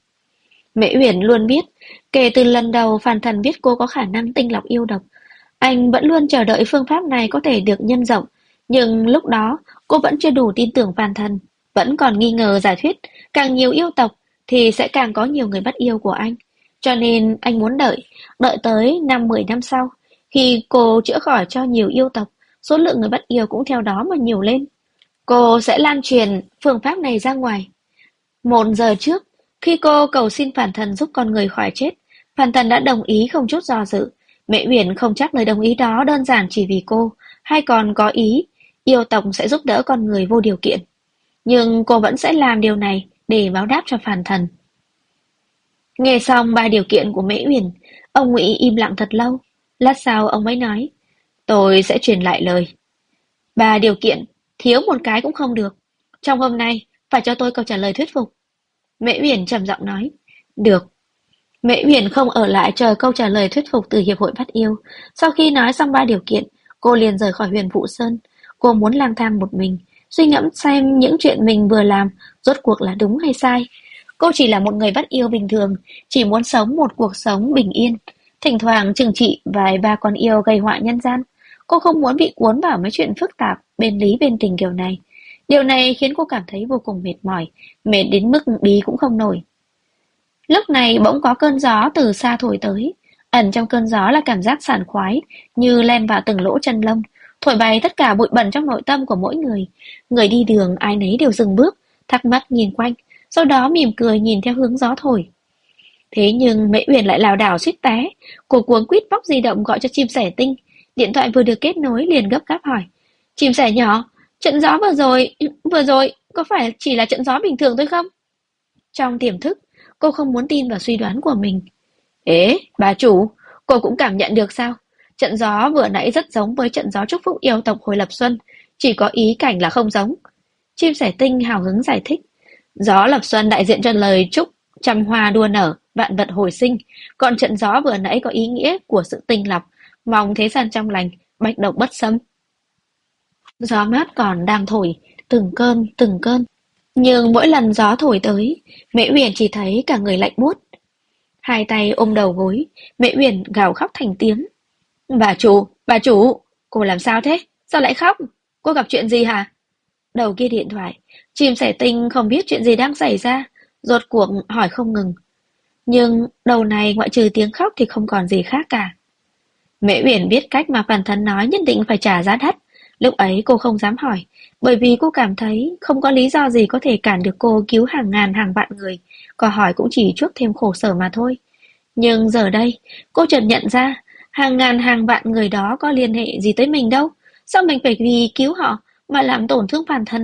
Mễ Uyển luôn biết, kể từ lần đầu Phàn Thần biết cô có khả năng tinh lọc yêu độc, anh vẫn luôn chờ đợi phương pháp này có thể được nhân rộng, nhưng lúc đó cô vẫn chưa đủ tin tưởng Phàn Thần, vẫn còn nghi ngờ giả thuyết càng nhiều yêu tộc thì sẽ càng có nhiều người bắt yêu của anh. Cho nên anh muốn đợi tới 5-10 năm sau, Khi cô chữa khỏi cho nhiều yêu tộc, số lượng người bắt yêu cũng theo đó mà nhiều lên. Cô sẽ lan truyền phương pháp này ra ngoài. 1 giờ trước, khi cô cầu xin phản thần giúp con người khỏi chết, phản thần đã đồng ý không chút do dự. Mễ Uyển không chắc lời đồng ý đó đơn giản chỉ vì cô, hay còn có ý yêu tộc sẽ giúp đỡ con người vô điều kiện. Nhưng cô vẫn sẽ làm điều này để báo đáp cho phản thần. Nghe xong 3 điều kiện của Mễ Uyển, ông Ngụy im lặng thật lâu. Lát sau ông mới nói, tôi sẽ truyền lại lời. 3 điều kiện, thiếu một cái cũng không được. Trong hôm nay, phải cho tôi câu trả lời thuyết phục. Mễ Uyển trầm giọng nói, được. Mễ Uyển không ở lại chờ câu trả lời thuyết phục từ Hiệp hội Bắt Yêu. Sau khi nói xong 3 điều kiện, cô liền rời khỏi Huyền Vũ Sơn. Cô muốn lang thang một mình, suy ngẫm xem những chuyện mình vừa làm rốt cuộc là đúng hay sai. Cô chỉ là một người bắt yêu bình thường, chỉ muốn sống một cuộc sống bình yên, thỉnh thoảng trừng trị vài ba con yêu gây họa nhân gian. Cô không muốn bị cuốn vào mấy chuyện phức tạp, bên lý bên tình kiểu này. Điều này khiến cô cảm thấy vô cùng mệt mỏi, mệt đến mức đi cũng không nổi. Lúc này bỗng có cơn gió từ xa thổi tới, ẩn trong cơn gió là cảm giác sảng khoái, như len vào từng lỗ chân lông, thổi bay tất cả bụi bẩn trong nội tâm của mỗi người. Người đi đường ai nấy đều dừng bước, thắc mắc nhìn quanh, sau đó mỉm cười nhìn theo hướng gió thổi. Thế nhưng Mễ Uyển lại lảo đảo suýt té, cô cuống quýt bóc di động gọi cho chim sẻ tinh. Điện thoại vừa được kết nối liền gấp gáp hỏi: "Chim sẻ nhỏ, trận gió vừa rồi có phải chỉ là trận gió bình thường thôi không?" Trong tiềm thức, cô không muốn tin vào suy đoán của mình. "Ế, bà chủ, cô cũng cảm nhận được sao? Trận gió vừa nãy rất giống với trận gió chúc phúc yêu tộc hồi lập xuân, chỉ có ý cảnh là không giống." Chim sẻ tinh hào hứng giải thích. Gió lập xuân đại diện cho lời chúc trăm hoa đua nở, vạn vật hồi sinh, còn trận gió vừa nãy có ý nghĩa của sự tinh lọc, mong thế gian trong lành, bách độc bất xâm. Gió mát còn đang thổi, từng cơn. Nhưng mỗi lần gió thổi tới, Mễ Uyển chỉ thấy cả người lạnh buốt. Hai tay ôm đầu gối, Mễ Uyển gào khóc thành tiếng. Bà chủ, cô làm sao thế? Sao lại khóc? Cô gặp chuyện gì hả? Đầu kia điện thoại, chim sẻ tinh không biết chuyện gì đang xảy ra, rốt cuộc hỏi không ngừng. Nhưng đầu này ngoại trừ tiếng khóc thì không còn gì khác cả. Mễ Uyển biết cách mà bản thân nói nhất định phải trả giá đắt. Lúc ấy cô không dám hỏi, bởi vì cô cảm thấy không có lý do gì có thể cản được cô cứu hàng ngàn hàng vạn người. Có hỏi cũng chỉ chuốc thêm khổ sở mà thôi. Nhưng giờ đây, cô chợt nhận ra, hàng ngàn hàng vạn người đó có liên hệ gì tới mình đâu. Sao mình phải vì cứu họ mà làm tổn thương bản thân?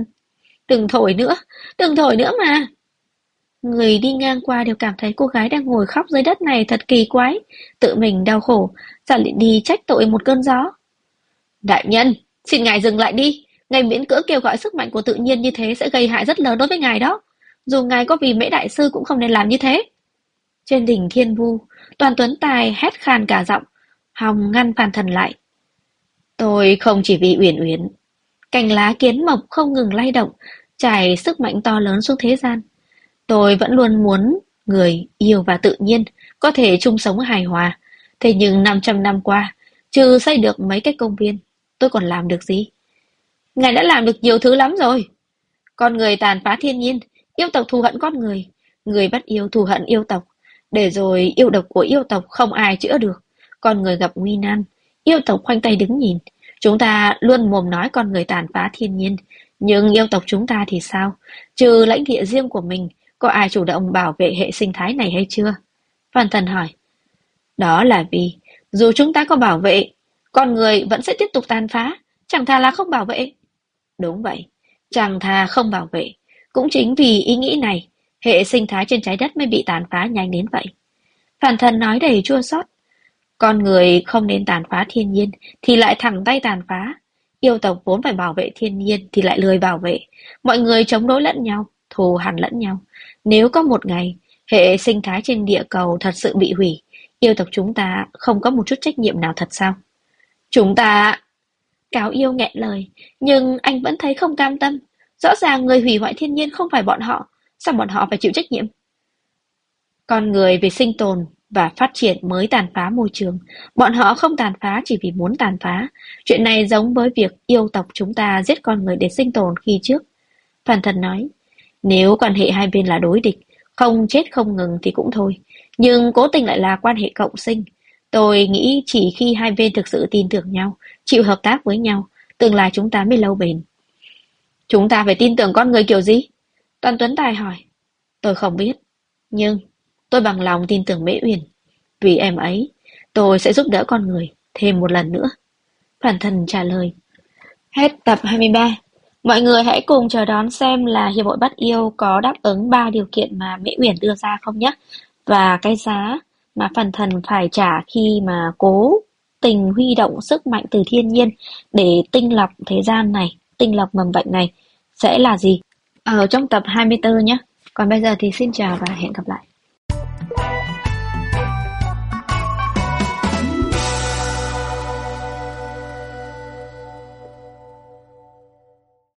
Đừng thổi nữa mà. Người đi ngang qua đều cảm thấy cô gái đang ngồi khóc dưới đất này thật kỳ quái. Tự mình đau khổ, sao lại đi trách tội một cơn gió? Đại nhân, xin ngài dừng lại đi. Ngài miễn cưỡng kêu gọi sức mạnh của tự nhiên như thế sẽ gây hại rất lớn đối với ngài đó. Dù ngài có vì Mễ đại sư cũng không nên làm như thế. Trên đỉnh Thiên Vu, Toàn Tuấn Tài hét khan cả giọng, hòng ngăn Phàn Thần lại. Tôi không chỉ vì Uyển Uyển. Cành lá kiến mộc không ngừng lay động, trải sức mạnh to lớn xuống thế gian. Tôi vẫn luôn muốn người yêu và tự nhiên có thể chung sống hài hòa. Thế nhưng 500 năm qua, trừ xây được mấy cái công viên, tôi còn làm được gì? Ngài đã làm được nhiều thứ lắm rồi. Con người tàn phá thiên nhiên, yêu tộc thù hận con người bắt yêu thù hận yêu tộc. Để rồi yêu độc của yêu tộc không ai chữa được. Con người gặp nguy nan, yêu tộc khoanh tay đứng nhìn. Chúng ta luôn mồm nói con người tàn phá thiên nhiên, nhưng yêu tộc chúng ta thì sao? Trừ lãnh địa riêng của mình, có ai chủ động bảo vệ hệ sinh thái này hay chưa? Phan Thần hỏi. Đó là vì, dù chúng ta có bảo vệ, con người vẫn sẽ tiếp tục tàn phá, chẳng thà là không bảo vệ. Đúng vậy, chẳng thà không bảo vệ. Cũng chính vì ý nghĩ này, hệ sinh thái trên trái đất mới bị tàn phá nhanh đến vậy. Phan Thần nói đầy chua xót. Con người không nên tàn phá thiên nhiên, thì lại thẳng tay tàn phá. Yêu tộc vốn phải bảo vệ thiên nhiên thì lại lười bảo vệ. Mọi người chống đối lẫn nhau, thù hằn lẫn nhau. Nếu có một ngày, hệ sinh thái trên địa cầu thật sự bị hủy, yêu tộc chúng ta không có một chút trách nhiệm nào thật sao? Chúng ta... Cáo yêu nghẹn lời, nhưng anh vẫn thấy không cam tâm. Rõ ràng người hủy hoại thiên nhiên không phải bọn họ, sao bọn họ phải chịu trách nhiệm? Con người vì sinh tồn và phát triển mới tàn phá môi trường. Bọn họ không tàn phá chỉ vì muốn tàn phá. Chuyện này giống với việc yêu tộc chúng ta giết con người để sinh tồn khi trước. Phan Thần nói, nếu quan hệ hai bên là đối địch, không chết không ngừng thì cũng thôi. Nhưng cố tình lại là quan hệ cộng sinh. Tôi nghĩ chỉ khi hai bên thực sự tin tưởng nhau, chịu hợp tác với nhau, tương lai chúng ta mới lâu bền. Chúng ta phải tin tưởng con người kiểu gì? Toàn Tuấn Tài hỏi. Tôi không biết, nhưng tôi bằng lòng tin tưởng Mễ Uyển. Vì em ấy, tôi sẽ giúp đỡ con người thêm một lần nữa. Phản Thần trả lời. Hết tập 23. Mọi người hãy cùng chờ đón xem là Hiệp hội Bắt Yêu có đáp ứng 3 điều kiện mà Mễ Uyển đưa ra không nhé. Và cái giá mà Phản Thần phải trả khi mà cố tình huy động sức mạnh từ thiên nhiên để tinh lọc thế gian này, tinh lọc mầm bệnh này sẽ là gì? Ở trong tập 24 nhé. Còn bây giờ thì xin chào và hẹn gặp lại.